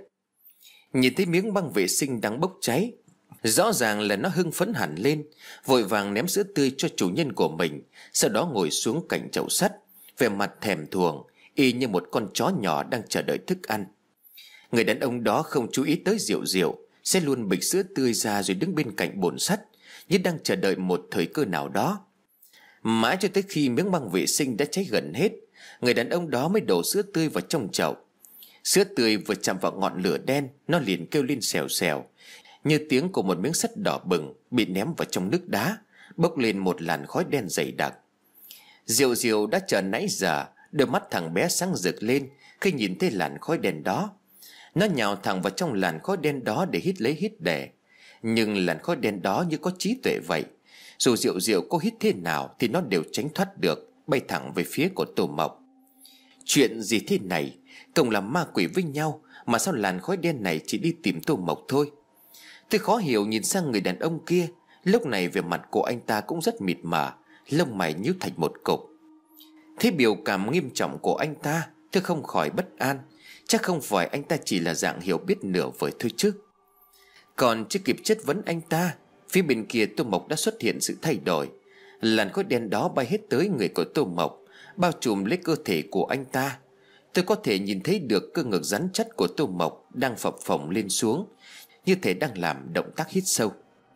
Nhìn thấy miếng băng vệ sinh đang bốc cháy, rõ ràng là nó hưng phấn hẳn lên, vội vàng ném sữa tươi cho chủ nhân của mình. Sau đó ngồi xuống cạnh chậu sắt, vẻ mặt thèm thuồng, y như một con chó nhỏ đang chờ đợi thức ăn. Người đàn ông đó không chú ý tới Diệu Diệu, xé luôn bịch sữa tươi ra rồi đứng bên cạnh bồn sắt, như đang chờ đợi một thời cơ nào đó. Mãi cho tới khi miếng băng vệ sinh đã cháy gần hết, người đàn ông đó mới đổ sữa tươi vào trong chậu. Sữa tươi vừa chạm vào ngọn lửa đen, nó liền kêu lên xèo xèo, như tiếng của một miếng sắt đỏ bừng bị ném vào trong nước đá, bốc lên một làn khói đen dày đặc. Diệu Diệu đã chờ nãy giờ, đôi mắt thằng bé sáng rực lên khi nhìn thấy làn khói đen đó. Nó nhào thẳng vào trong làn khói đen đó để hít lấy hít để. Nhưng làn khói đen đó như có trí tuệ vậy, dù Diệu Diệu có hít thế nào thì nó đều tránh thoát được. bay thẳng về phía của Tô Mộc. Chuyện gì thế này? Cùng là ma quỷ với nhau mà sao làn khói đen này chỉ đi tìm Tô Mộc thôi? Tôi khó hiểu nhìn sang người đàn ông kia. Lúc này về mặt của anh ta cũng rất mịt mờ, lông mày nhíu thành một cục. Thế biểu cảm nghiêm trọng của anh ta, tôi không khỏi bất an. Chắc không phải anh ta chỉ là dạng hiểu biết nửa vời thôi chứ. Còn chưa kịp chất vấn anh ta, phía bên kia Tô Mộc đã xuất hiện sự thay đổi. Làn khói đen đó bay hết tới người của Tô Mộc, bao trùm lấy cơ thể của anh ta. Tôi có thể nhìn thấy được cơ ngực rắn chắc của Tô Mộc đang phập phồng lên xuống, như thể đang làm động tác hít sâu.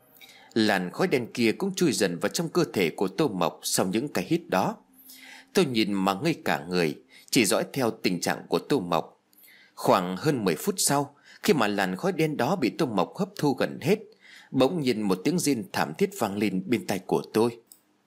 Làn khói đen kia cũng chui dần vào trong cơ thể của Tô Mộc sau những cái hít đó. Tôi nhìn mà ngây cả người, chỉ dõi theo tình trạng của Tô Mộc. Khoảng hơn 10 phút sau, khi mà làn khói đen đó bị Tô Mộc hấp thu gần hết, bỗng nhìn một tiếng rên thảm thiết vang lên bên tai của tôi.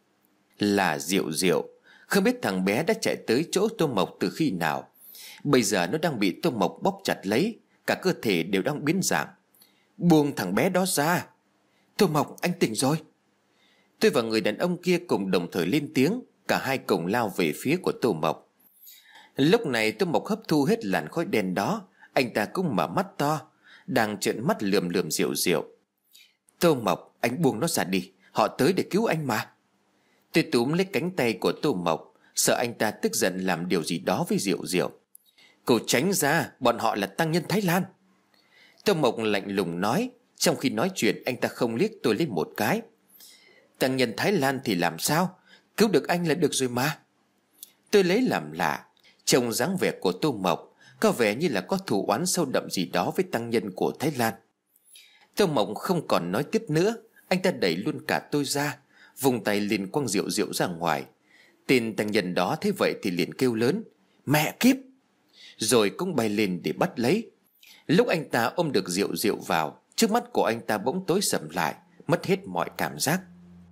Là Diệu Diệu. Không biết thằng bé đã chạy tới chỗ Tô Mộc từ khi nào. Bây giờ nó đang bị Tô Mộc bóp chặt lấy, cả cơ thể đều đang biến dạng. Buông thằng bé đó ra. Tô Mộc, anh tỉnh rồi. Tôi và người đàn ông kia cùng đồng thời lên tiếng. Cả hai cùng lao về phía của Tô Mộc. Lúc này Tô Mộc hấp thu hết làn khói đen đó. Anh ta cũng mở mắt to, đang trợn mắt lườm lườm Diệu Diệu. Tô Mộc, anh buông nó ra đi, họ tới để cứu anh mà. Tôi túm lấy cánh tay của Tô Mộc, sợ anh ta tức giận làm điều gì đó với Diệu Diệu. Cô tránh ra, bọn họ là tăng nhân Thái Lan. Tô Mộc lạnh lùng nói. Trong khi nói chuyện anh ta không liếc tôi lên một cái. Tăng nhân Thái Lan thì làm sao? Cứu được anh là được rồi mà. Tôi lấy làm lạ. Trông dáng vẻ của Tô Mộc có vẻ như là có thù oán sâu đậm gì đó với tăng nhân của Thái Lan. Tô Mộc không còn nói tiếp nữa. Anh ta đẩy luôn cả tôi ra, vùng tay liền quăng Diệu Diệu ra ngoài. Tên tăng nhân đó thấy vậy thì liền kêu lớn: Mẹ kiếp! Rồi cũng bay lên để bắt lấy. Lúc anh ta ôm được Diệu Diệu vào, trước mắt của anh ta bỗng tối sầm lại, mất hết mọi cảm giác.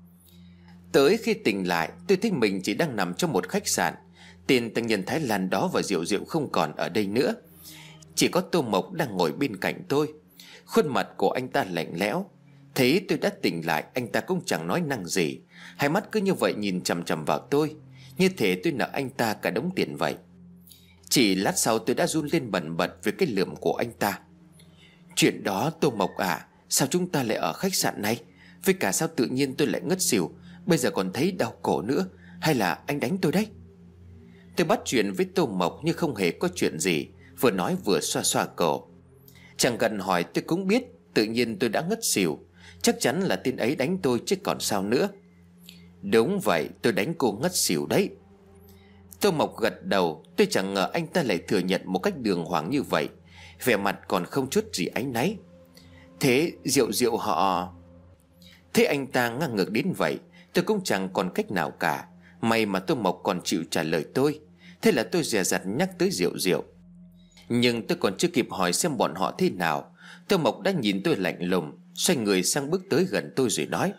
Tới khi tỉnh lại, tôi thấy mình chỉ đang nằm trong một khách sạn. Tên tăng nhân Thái Lan đó và Diệu Diệu không còn ở đây nữa. Chỉ có Tô Mộc đang ngồi bên cạnh tôi. Khuôn mặt của anh ta lạnh lẽo. Thấy tôi đã tỉnh lại, anh ta cũng chẳng nói năng gì. Hai mắt cứ như vậy nhìn chằm chằm vào tôi, như thể tôi nợ anh ta cả đống tiền vậy. Chỉ lát sau tôi đã run lên bần bật với cái lườm của anh ta. Chuyện đó Tô Mộc à, sao chúng ta lại ở khách sạn này? Với cả sao tự nhiên tôi lại ngất xỉu, bây giờ còn thấy đau cổ nữa. Hay là anh đánh tôi đấy? Tôi bắt chuyện với Tô Mộc như không hề có chuyện gì, vừa nói vừa xoa xoa cổ. Chẳng cần hỏi tôi cũng biết, tự nhiên tôi đã ngất xỉu. Chắc chắn là tên ấy đánh tôi chứ còn sao nữa. Đúng vậy, tôi đánh cô ngất xỉu đấy. Tô Mộc gật đầu. Tôi chẳng ngờ anh ta lại thừa nhận một cách đường hoàng như vậy, vẻ mặt còn không chút gì áy náy. Thế Diệu Diệu họ... Thế anh ta ngang ngược đến vậy, tôi cũng chẳng còn cách nào cả. May mà Tô Mộc còn chịu trả lời tôi. Thế là tôi dè dặt nhắc tới Diệu Diệu. Nhưng tôi còn chưa kịp hỏi xem bọn họ thế nào, Tô Mộc đã nhìn tôi lạnh lùng, xoay người sang bước tới gần tôi rồi nói: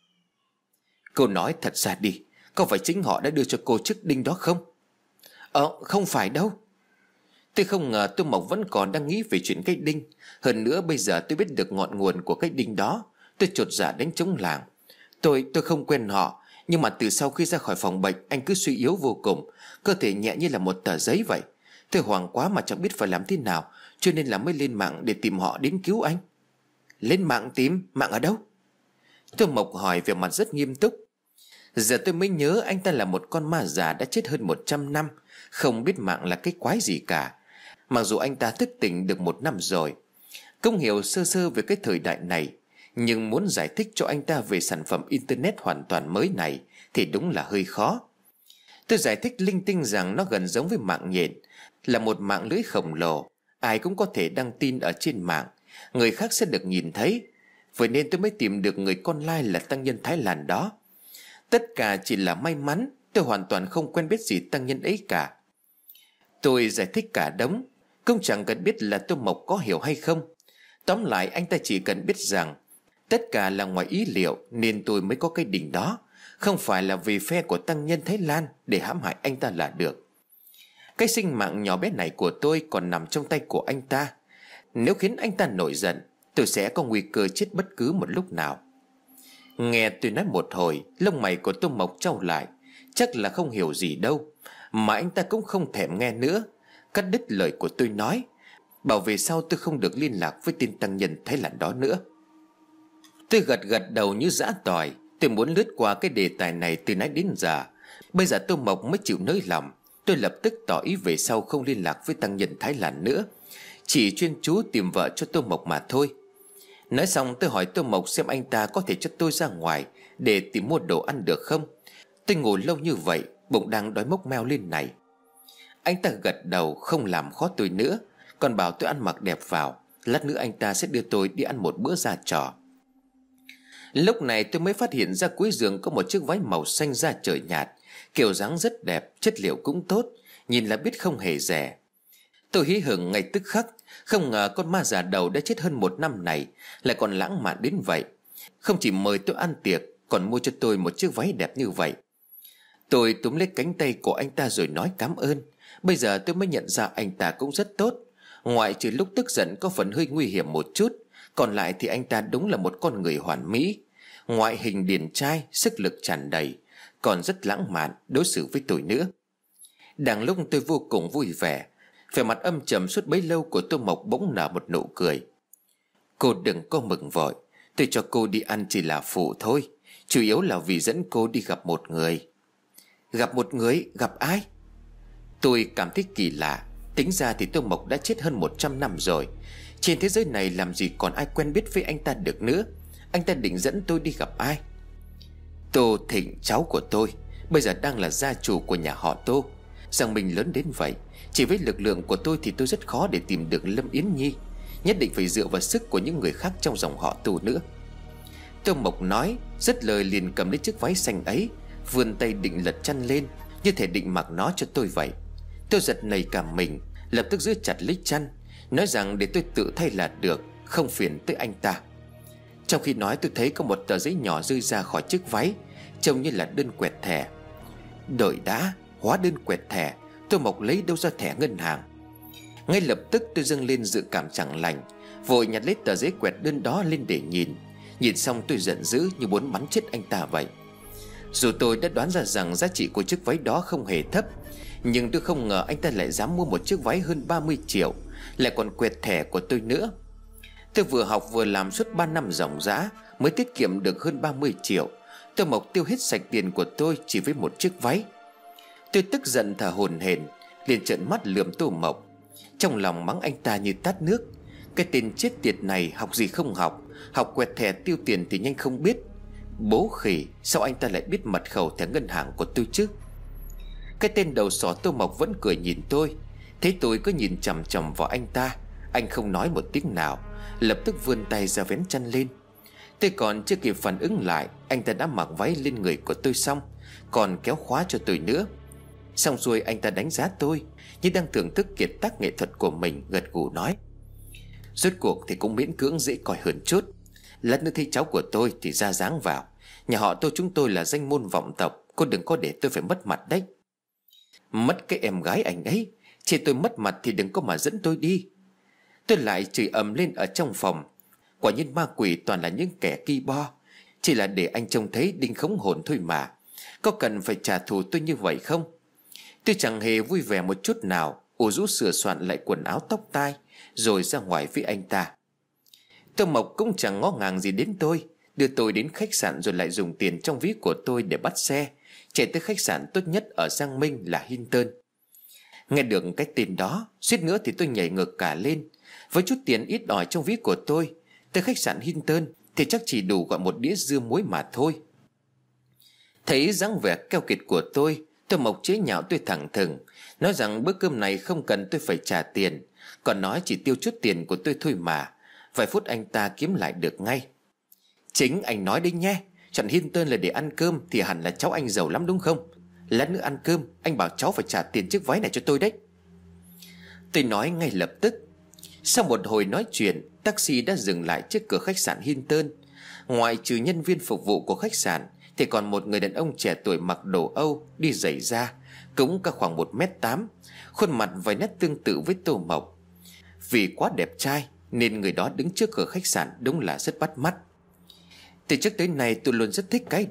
Cô nói thật ra đi, có phải chính họ đã đưa cho cô chiếc đinh đó không? Không phải đâu. Tôi không ngờ Tô Mộc vẫn còn đang nghĩ về chuyện cái đinh. Hơn nữa bây giờ tôi biết được ngọn nguồn của cái đinh đó. Tôi chột dạ đánh trống lảng. Tôi không quen họ, nhưng mà từ sau khi ra khỏi phòng bệnh, anh cứ suy yếu vô cùng, cơ thể nhẹ như là một tờ giấy vậy. Tôi hoảng quá mà chẳng biết phải làm thế nào, cho nên là mới lên mạng để tìm họ đến cứu anh. Lên mạng tìm? Mạng ở đâu? Tô Mộc hỏi về mặt rất nghiêm túc. Giờ tôi mới nhớ anh ta là một con ma già đã chết hơn 100 năm, không biết mạng là cái quái gì cả. Mặc dù anh ta thức tỉnh được 1 năm rồi, cũng hiểu sơ sơ về cái thời đại này, nhưng muốn giải thích cho anh ta về sản phẩm internet hoàn toàn mới này thì đúng là hơi khó. Tôi giải thích linh tinh rằng nó gần giống với mạng nhện, là một mạng lưới khổng lồ, ai cũng có thể đăng tin ở trên mạng, người khác sẽ được nhìn thấy. Vậy nên tôi mới tìm được người con lai là tăng nhân Thái Lan đó. Tất cả chỉ là may mắn, tôi hoàn toàn không quen biết gì tăng nhân ấy cả. Tôi giải thích cả đống, cũng chẳng cần biết là Tô Mộc có hiểu hay không. Tóm lại anh ta chỉ cần biết rằng tất cả là ngoài ý liệu nên tôi mới có cái đỉnh đó, không phải là vì phe của tăng nhân Thái Lan để hãm hại anh ta là được. Cái sinh mạng nhỏ bé này của tôi còn nằm trong tay của anh ta. Nếu khiến anh ta nổi giận, tôi sẽ có nguy cơ chết bất cứ một lúc nào. Nghe tôi nói một hồi, lông mày của Tô Mộc trao lại, chắc là không hiểu gì đâu. Mà anh ta cũng không thèm nghe nữa, cắt đứt lời của tôi nói, bảo về sau tôi không được liên lạc với tên tăng nhân Thái Lan đó nữa. Tôi gật gật đầu như dã tỏi. Tôi muốn lướt qua cái đề tài này từ nãy đến giờ. Bây giờ Tô Mộc mới chịu nới lòng. Tôi lập tức tỏ ý về sau không liên lạc với tăng nhân Thái Lan nữa, chỉ chuyên chú tìm vợ cho Tô Mộc mà thôi. Nói xong tôi hỏi Tô Mộc xem anh ta có thể cho tôi ra ngoài để tìm mua đồ ăn được không. Tôi ngồi lâu như vậy, bụng đang đói mốc meo lên này. Anh ta gật đầu không làm khó tôi nữa, còn bảo tôi ăn mặc đẹp vào, lát nữa anh ta sẽ đưa tôi đi ăn một bữa ra trò. Lúc này tôi mới phát hiện ra cuối giường có một chiếc váy màu xanh da trời nhạt, kiểu dáng rất đẹp, chất liệu cũng tốt, nhìn là biết không hề rẻ. Tôi hí hửng ngay tức khắc, không ngờ con ma già đầu đã chết hơn 1 năm này lại còn lãng mạn đến vậy. Không chỉ mời tôi ăn tiệc, còn mua cho tôi một chiếc váy đẹp như vậy. Tôi túm lấy cánh tay của anh ta rồi nói cảm ơn. Bây giờ tôi mới nhận ra anh ta cũng rất tốt, ngoại trừ lúc tức giận có phần hơi nguy hiểm một chút, còn lại thì anh ta đúng là một con người hoàn mỹ. Ngoại hình điển trai, sức lực tràn đầy, còn rất lãng mạn đối xử với tôi nữa. Đang lúc tôi vô cùng vui vẻ, vẻ mặt âm trầm suốt bấy lâu của Tô Mộc bỗng nở một nụ cười. Cô đừng có mừng vội, tôi cho cô đi ăn chỉ là phụ thôi, chủ yếu là vì dẫn cô đi gặp một người. Gặp một người? Gặp ai? Tôi cảm thấy kỳ lạ. Tính ra thì Tô Mộc đã chết hơn 100 năm rồi. Trên thế giới này làm gì còn ai quen biết với anh ta được nữa. Anh ta định dẫn tôi đi gặp ai? Tô Thịnh, cháu của tôi, bây giờ đang là gia chủ của nhà họ Tô. Rằng mình lớn đến vậy, chỉ với lực lượng của tôi thì tôi rất khó để tìm được Lâm Yến Nhi. Nhất định phải dựa vào sức của những người khác trong dòng họ Tô nữa. Tô Mộc nói, dứt lời liền cầm lấy chiếc váy xanh ấy, vươn tay định lật chăn lên, như thể định mặc nó cho tôi vậy. Tôi giật nảy cả mình, lập tức giữ chặt lấy chăn, nói rằng để tôi tự thay là được, không phiền tới anh ta. Trong khi nói tôi thấy có một tờ giấy nhỏ rơi ra khỏi chiếc váy, trông như là đơn quẹt thẻ. Đợi đã, hóa đơn quẹt thẻ. Tô Mộc lấy đâu ra thẻ ngân hàng? Ngay lập tức tôi dâng lên dự cảm chẳng lành, vội nhặt lấy tờ giấy quẹt đơn đó lên để nhìn. Nhìn xong tôi giận dữ như muốn bắn chết anh ta vậy. Dù tôi đã đoán ra rằng giá trị của chiếc váy đó không hề thấp, nhưng tôi không ngờ anh ta lại dám mua một chiếc váy hơn 30 triệu, lại còn quẹt thẻ của tôi nữa. Tôi vừa học vừa làm suốt 3 năm ròng rã mới tiết kiệm được hơn 30 triệu. Tô Mộc tiêu hết sạch tiền của tôi chỉ với một chiếc váy. Tôi tức giận thở hổn hển, liền trợn mắt lườm Tô Mộc, trong lòng mắng anh ta như tát nước. Cái tên chết tiệt này học gì không học, học quẹt thẻ tiêu tiền thì nhanh không biết. Bố khỉ, sao anh ta lại biết mật khẩu thẻ ngân hàng của tôi chứ? Cái tên đầu sỏ Tô Mộc vẫn cười nhìn tôi. Thấy tôi cứ nhìn chằm chằm vào anh ta, anh không nói một tiếng nào, lập tức vươn tay ra vén chăn lên. Tôi còn chưa kịp phản ứng lại, anh ta đã mặc váy lên người của tôi xong, còn kéo khóa cho tôi nữa. Xong rồi anh ta đánh giá tôi như đang thưởng thức kiệt tác nghệ thuật của mình, gật gù nói, rốt cuộc thì cũng miễn cưỡng dễ coi hơn chút. Lát nữa thấy cháu của tôi thì ra dáng vào. Nhà họ Tô chúng tôi là danh môn vọng tộc, cô đừng có để tôi phải mất mặt đấy. Mất cái em gái anh ấy, chê tôi mất mặt thì đừng có mà dẫn tôi đi. Tôi lại chửi ầm lên ở trong phòng. Quả nhiên ma quỷ toàn là những kẻ ki bo, chỉ là để anh trông thấy đinh khống hồn thôi mà. Có cần phải trả thù tôi như vậy không? Tôi chẳng hề vui vẻ một chút nào, ủ rũ sửa soạn lại quần áo tóc tai, rồi ra ngoài với anh ta. Tô Mộc cũng chẳng ngó ngàng gì đến tôi, đưa tôi đến khách sạn rồi lại dùng tiền trong ví của tôi để bắt xe chạy tới khách sạn tốt nhất ở Giang Minh là Hilton. Nghe được cái tên đó, suýt nữa thì tôi nhảy ngược cả lên. Với chút tiền ít ỏi trong ví của tôi, tới khách sạn Hilton thì chắc chỉ đủ gọi một đĩa dưa muối mà thôi. Thấy dáng vẻ keo kiệt của tôi, Tô Mộc chế nhạo tôi thẳng thừng, nói rằng bữa cơm này không cần tôi phải trả tiền, còn nói chỉ tiêu chút tiền của tôi thôi mà, vài phút anh ta kiếm lại được ngay. Chính anh nói đấy nhé, chọn Hilton là để ăn cơm thì hẳn là cháu anh giàu lắm đúng không? Lát nữa ăn cơm anh bảo cháu phải trả tiền chiếc váy này cho tôi đấy. Tôi nói ngay lập tức. Sau một hồi nói chuyện, taxi đã dừng lại trước cửa khách sạn Hilton. Ngoài trừ nhân viên phục vụ của khách sạn thì còn một người đàn ông trẻ tuổi mặc đồ Âu, đi giày da, cũng cả khoảng 1m8, khuôn mặt vài nét tương tự với Tô Mộc. Vì quá đẹp trai nên người đó đứng trước cửa khách sạn đúng là rất bắt mắt. Từ trước tới nay tôi luôn rất thích cái đẹp,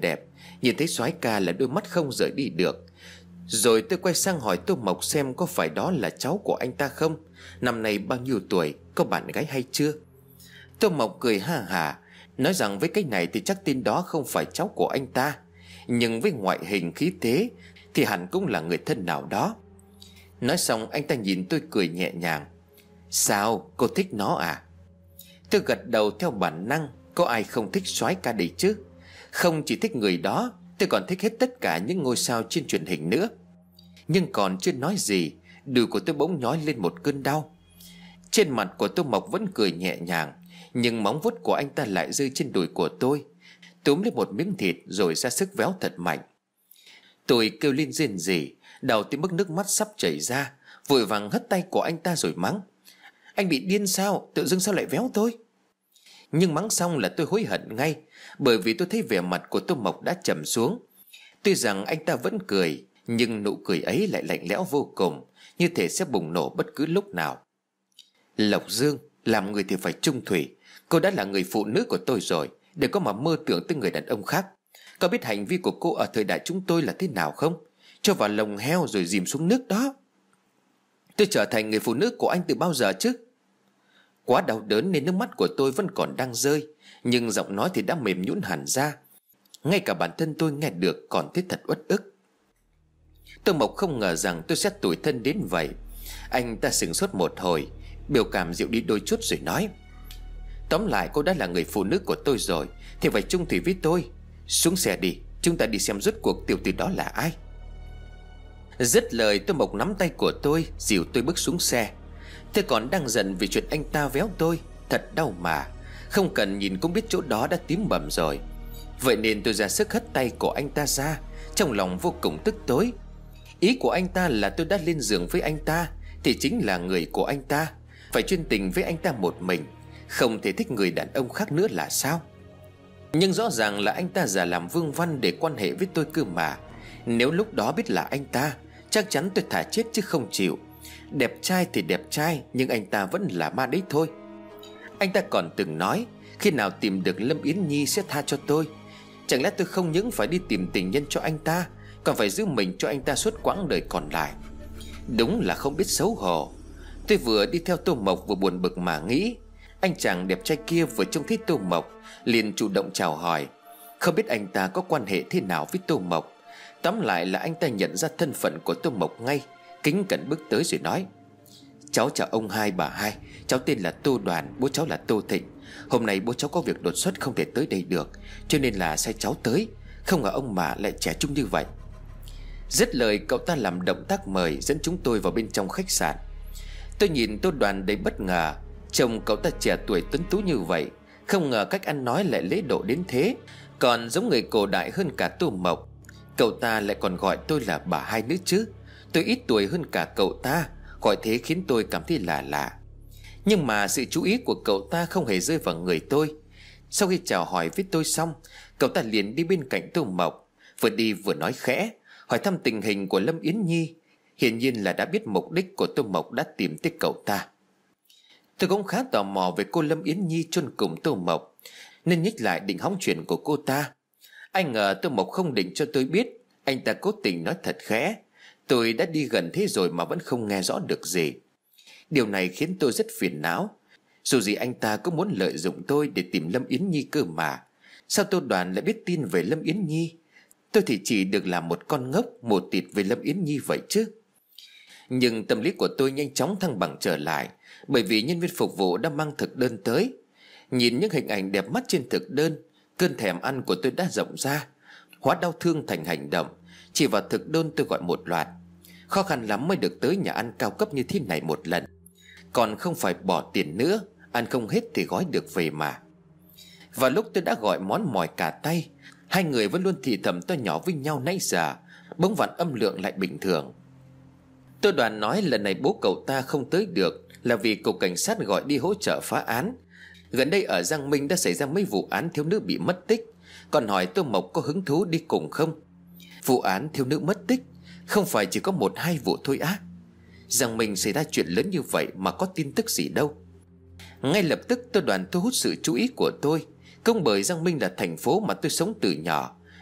Nhìn thấy soái ca là đôi mắt không rời đi được. Rồi tôi quay sang hỏi Tô Mộc xem có phải đó là cháu của anh ta không, năm nay bao nhiêu tuổi, có bạn gái hay chưa. Tô Mộc cười ha hả, nói rằng với cái này thì chắc tin đó không phải cháu của anh ta, nhưng với ngoại hình khí thế thì hẳn cũng là người thân nào đó. Nói xong anh ta nhìn tôi cười nhẹ nhàng. Sao, cô thích nó à? Tôi gật đầu theo bản năng, có ai không thích soái ca đây chứ. Không chỉ thích người đó, tôi còn thích hết tất cả những ngôi sao trên truyền hình nữa. Nhưng còn chưa nói gì, đùi của tôi bỗng nhói lên một cơn đau. Trên mặt của Tô Mộc vẫn cười nhẹ nhàng, nhưng móng vuốt của anh ta lại rơi trên đùi của tôi, túm lấy một miếng thịt rồi ra sức véo thật mạnh. Tôi kêu lên rên rỉ, đau tới mức nước mắt sắp chảy ra, vội vàng hất tay của anh ta rồi mắng. Anh bị điên sao, tự dưng sao lại véo tôi? Nhưng mắng xong là tôi hối hận ngay, bởi vì tôi thấy vẻ mặt của Tô Mộc đã trầm xuống. Tuy rằng anh ta vẫn cười, nhưng nụ cười ấy lại lạnh lẽo vô cùng, như thể sẽ bùng nổ bất cứ lúc nào. Lộc Dương, làm người thì phải trung thủy. Cô đã là người phụ nữ của tôi rồi, đừng có mà mơ tưởng tới người đàn ông khác. Có biết hành vi của cô ở thời đại chúng tôi là thế nào không? Cho vào lồng heo rồi dìm xuống nước đó. Tôi trở thành người phụ nữ của anh từ bao giờ chứ? Quá đau đớn nên nước mắt của tôi vẫn còn đang rơi, nhưng giọng nói thì đã mềm nhũn hẳn ra. Ngay cả bản thân tôi nghe được còn thấy thật uất ức. Tô Mộc không ngờ rằng tôi sẽ tủi thân đến vậy. Anh ta sững sốt một hồi, biểu cảm dịu đi đôi chút rồi nói. Tóm lại cô đã là người phụ nữ của tôi rồi thì phải chung thủy với tôi. Xuống xe đi, chúng ta đi xem rốt cuộc tiểu tử đó là ai. Dứt lời Tô Mộc nắm tay của tôi, dìu tôi bước xuống xe. Tôi còn đang giận vì chuyện anh ta véo tôi, thật đau mà. Không cần nhìn cũng biết chỗ đó đã tím bầm rồi. Vậy nên tôi ra sức hất tay của anh ta ra, trong lòng vô cùng tức tối. Ý của anh ta là tôi đã lên giường với anh ta thì chính là người của anh ta, phải chuyên tình với anh ta một mình, không thể thích người đàn ông khác nữa là sao? Nhưng rõ ràng là anh ta giả làm Vương Văn để quan hệ với tôi cơ mà. Nếu lúc đó biết là anh ta, chắc chắn tôi thả chết chứ không chịu. Đẹp trai thì đẹp trai, nhưng anh ta vẫn là ma đấy thôi. Anh ta còn từng nói khi nào tìm được Lâm Yến Nhi sẽ tha cho tôi. Chẳng lẽ tôi không những phải đi tìm tình nhân cho anh ta, còn phải giữ mình cho anh ta suốt quãng đời còn lại? Đúng là không biết xấu hổ. Tôi vừa đi theo Tô Mộc vừa buồn bực mà nghĩ. Anh chàng đẹp trai kia vừa trông thấy Tô Mộc liền chủ động chào hỏi. Không biết anh ta có quan hệ thế nào với Tô Mộc. Tóm lại là anh ta nhận ra thân phận của Tô Mộc ngay, kính cẩn bước tới rồi nói. Cháu chào ông hai bà hai, cháu tên là Tô Đoàn, bố cháu là Tô Thịnh. Hôm nay bố cháu có việc đột xuất không thể tới đây được, cho nên là sai cháu tới. Không ngờ ông bà lại trẻ trung như vậy. Dứt lời cậu ta làm động tác mời dẫn chúng tôi vào bên trong khách sạn. Tôi nhìn Tô Đoàn đầy bất ngờ. Trông cậu ta trẻ tuổi tuấn tú như vậy, không ngờ cách ăn nói lại lễ độ đến thế, còn giống người cổ đại hơn cả Tô Mộc. Cậu ta lại còn gọi tôi là bà hai nữa chứ. Tôi ít tuổi hơn cả cậu ta, gọi thế khiến tôi cảm thấy lạ lạ. Nhưng mà sự chú ý của cậu ta không hề rơi vào người tôi. Sau khi chào hỏi với tôi xong, cậu ta liền đi bên cạnh Tô Mộc, vừa đi vừa nói khẽ, hỏi thăm tình hình của Lâm Yến Nhi. Hiển nhiên là đã biết mục đích của Tô Mộc đã tìm tới cậu ta. Tôi cũng khá tò mò về cô Lâm Yến Nhi chôn cùng Tô Mộc, nên nhích lại định hóng chuyện của cô ta. Ai ngờ Tô Mộc không định cho tôi biết. Anh ta cố tình nói thật khẽ. Tôi đã đi gần thế rồi mà vẫn không nghe rõ được gì. Điều này khiến tôi rất phiền não. Dù gì anh ta cũng muốn lợi dụng tôi để tìm Lâm Yến Nhi cơ mà. Sao Tô Đoàn lại biết tin về Lâm Yến Nhi? Tôi thì chỉ được làm một con ngốc mù tịt về Lâm Yến Nhi vậy chứ. Nhưng tâm lý của tôi nhanh chóng thăng bằng trở lại, bởi vì nhân viên phục vụ đã mang thực đơn tới. Nhìn những hình ảnh đẹp mắt trên thực đơn, cơn thèm ăn của tôi đã rộng ra, hóa đau thương thành hành động. Chỉ vào thực đơn tôi gọi một loạt. Khó khăn lắm mới được tới nhà ăn cao cấp như thế này một lần. Còn không phải bỏ tiền nữa, ăn không hết thì gói được về mà. Và lúc tôi đã gọi món mòi cả tay, hai người vẫn luôn thì thầm to nhỏ với nhau nãy giờ, bỗng vặn âm lượng lại bình thường. Tôi Đoàn nói lần này bố cậu ta không tới được là vì cục cảnh sát gọi đi hỗ trợ phá án. Gần đây ở Giang Minh đã xảy ra mấy vụ án thiếu nữ bị mất tích, còn hỏi Tô Mộc có hứng thú đi cùng không. Vụ án thiếu nữ mất tích không phải chỉ có 1-2 vụ thôi á. Giang Minh xảy ra chuyện lớn như vậy mà có tin tức gì đâu. Ngay lập tức Tô Đoàn thu hút sự chú ý của tôi, không bởi Giang Minh là thành phố mà tôi sống từ nhỏ.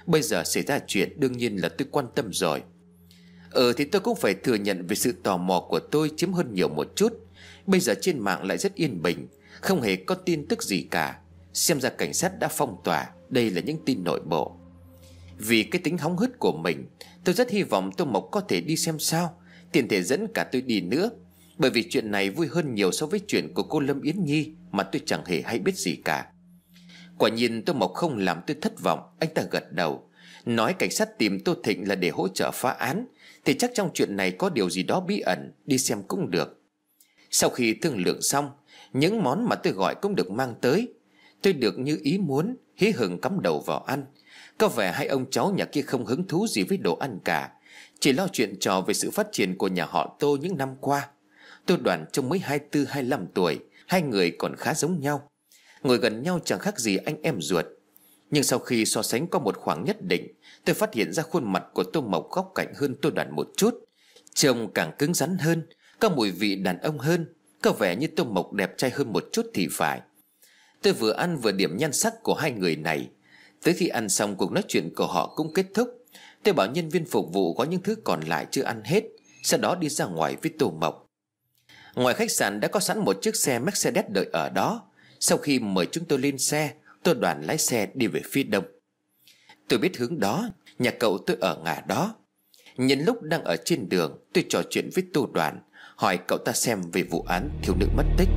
Bây giờ xảy ra chuyện đương nhiên là tôi quan tâm rồi. Thì tôi cũng phải thừa nhận về sự tò mò của tôi chiếm hơn nhiều một chút. Bây giờ trên mạng lại rất yên bình, không hề có tin tức gì cả. Xem ra cảnh sát đã phong tỏa. Đây là những tin nội bộ. Vì cái tính hóng hớt của mình, tôi rất hy vọng Tô Mộc có thể đi xem sao, tiện thể dẫn cả tôi đi nữa. Bởi vì chuyện này vui hơn nhiều so với chuyện của cô Lâm Yến Nhi mà tôi chẳng hề hay biết gì cả. Quả nhiên Tô Mộc không làm tôi thất vọng. Anh ta gật đầu, nói cảnh sát tìm Tô Thịnh là để hỗ trợ phá án, thì chắc trong chuyện này có điều gì đó bí ẩn, đi xem cũng được. Sau khi thương lượng xong, những món mà tôi gọi cũng được mang tới. Tôi được như ý muốn, hí hửng cắm đầu vào ăn. Có vẻ hai ông cháu nhà kia không hứng thú gì với đồ ăn cả, chỉ lo chuyện trò về sự phát triển của nhà họ Tô những năm qua. Tô Đoàn trông mới 24-25 tuổi, hai người còn khá giống nhau, ngồi gần nhau chẳng khác gì anh em ruột. Nhưng sau khi so sánh có một khoảng nhất định, tôi phát hiện ra khuôn mặt của Tô Mộc góc cạnh hơn Tô Đoàn một chút, trông càng cứng rắn hơn, có mùi vị đàn ông hơn. Có vẻ như Tô Mộc đẹp trai hơn một chút thì phải. Tôi vừa ăn vừa điểm nhan sắc của hai người này. Tới khi ăn xong, cuộc nói chuyện của họ cũng kết thúc. Tôi bảo nhân viên phục vụ có những thứ còn lại chưa ăn hết, sau đó đi ra ngoài với Tô Mộc. Ngoài khách sạn đã có sẵn một chiếc xe Mercedes đợi ở đó. Sau khi mời chúng tôi lên xe, Tô Đoàn lái xe đi về phía đông. Tôi biết hướng đó, nhà cậu tôi ở ngả đó. Nhân lúc đang ở trên đường, tôi trò chuyện với Tô Đoàn, hỏi cậu ta xem về vụ án thiếu nữ mất tích.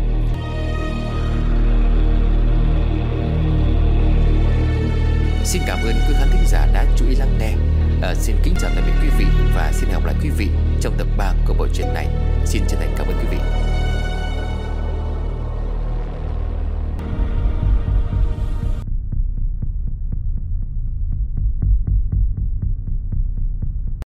Xin cảm ơn quý khán thính giả đã chú ý lắng nghe. Xin kính chào tạm biệt quý vị và xin hẹn gặp lại quý vị trong tập 3 của bộ truyện này. Xin chân thành cảm ơn quý vị.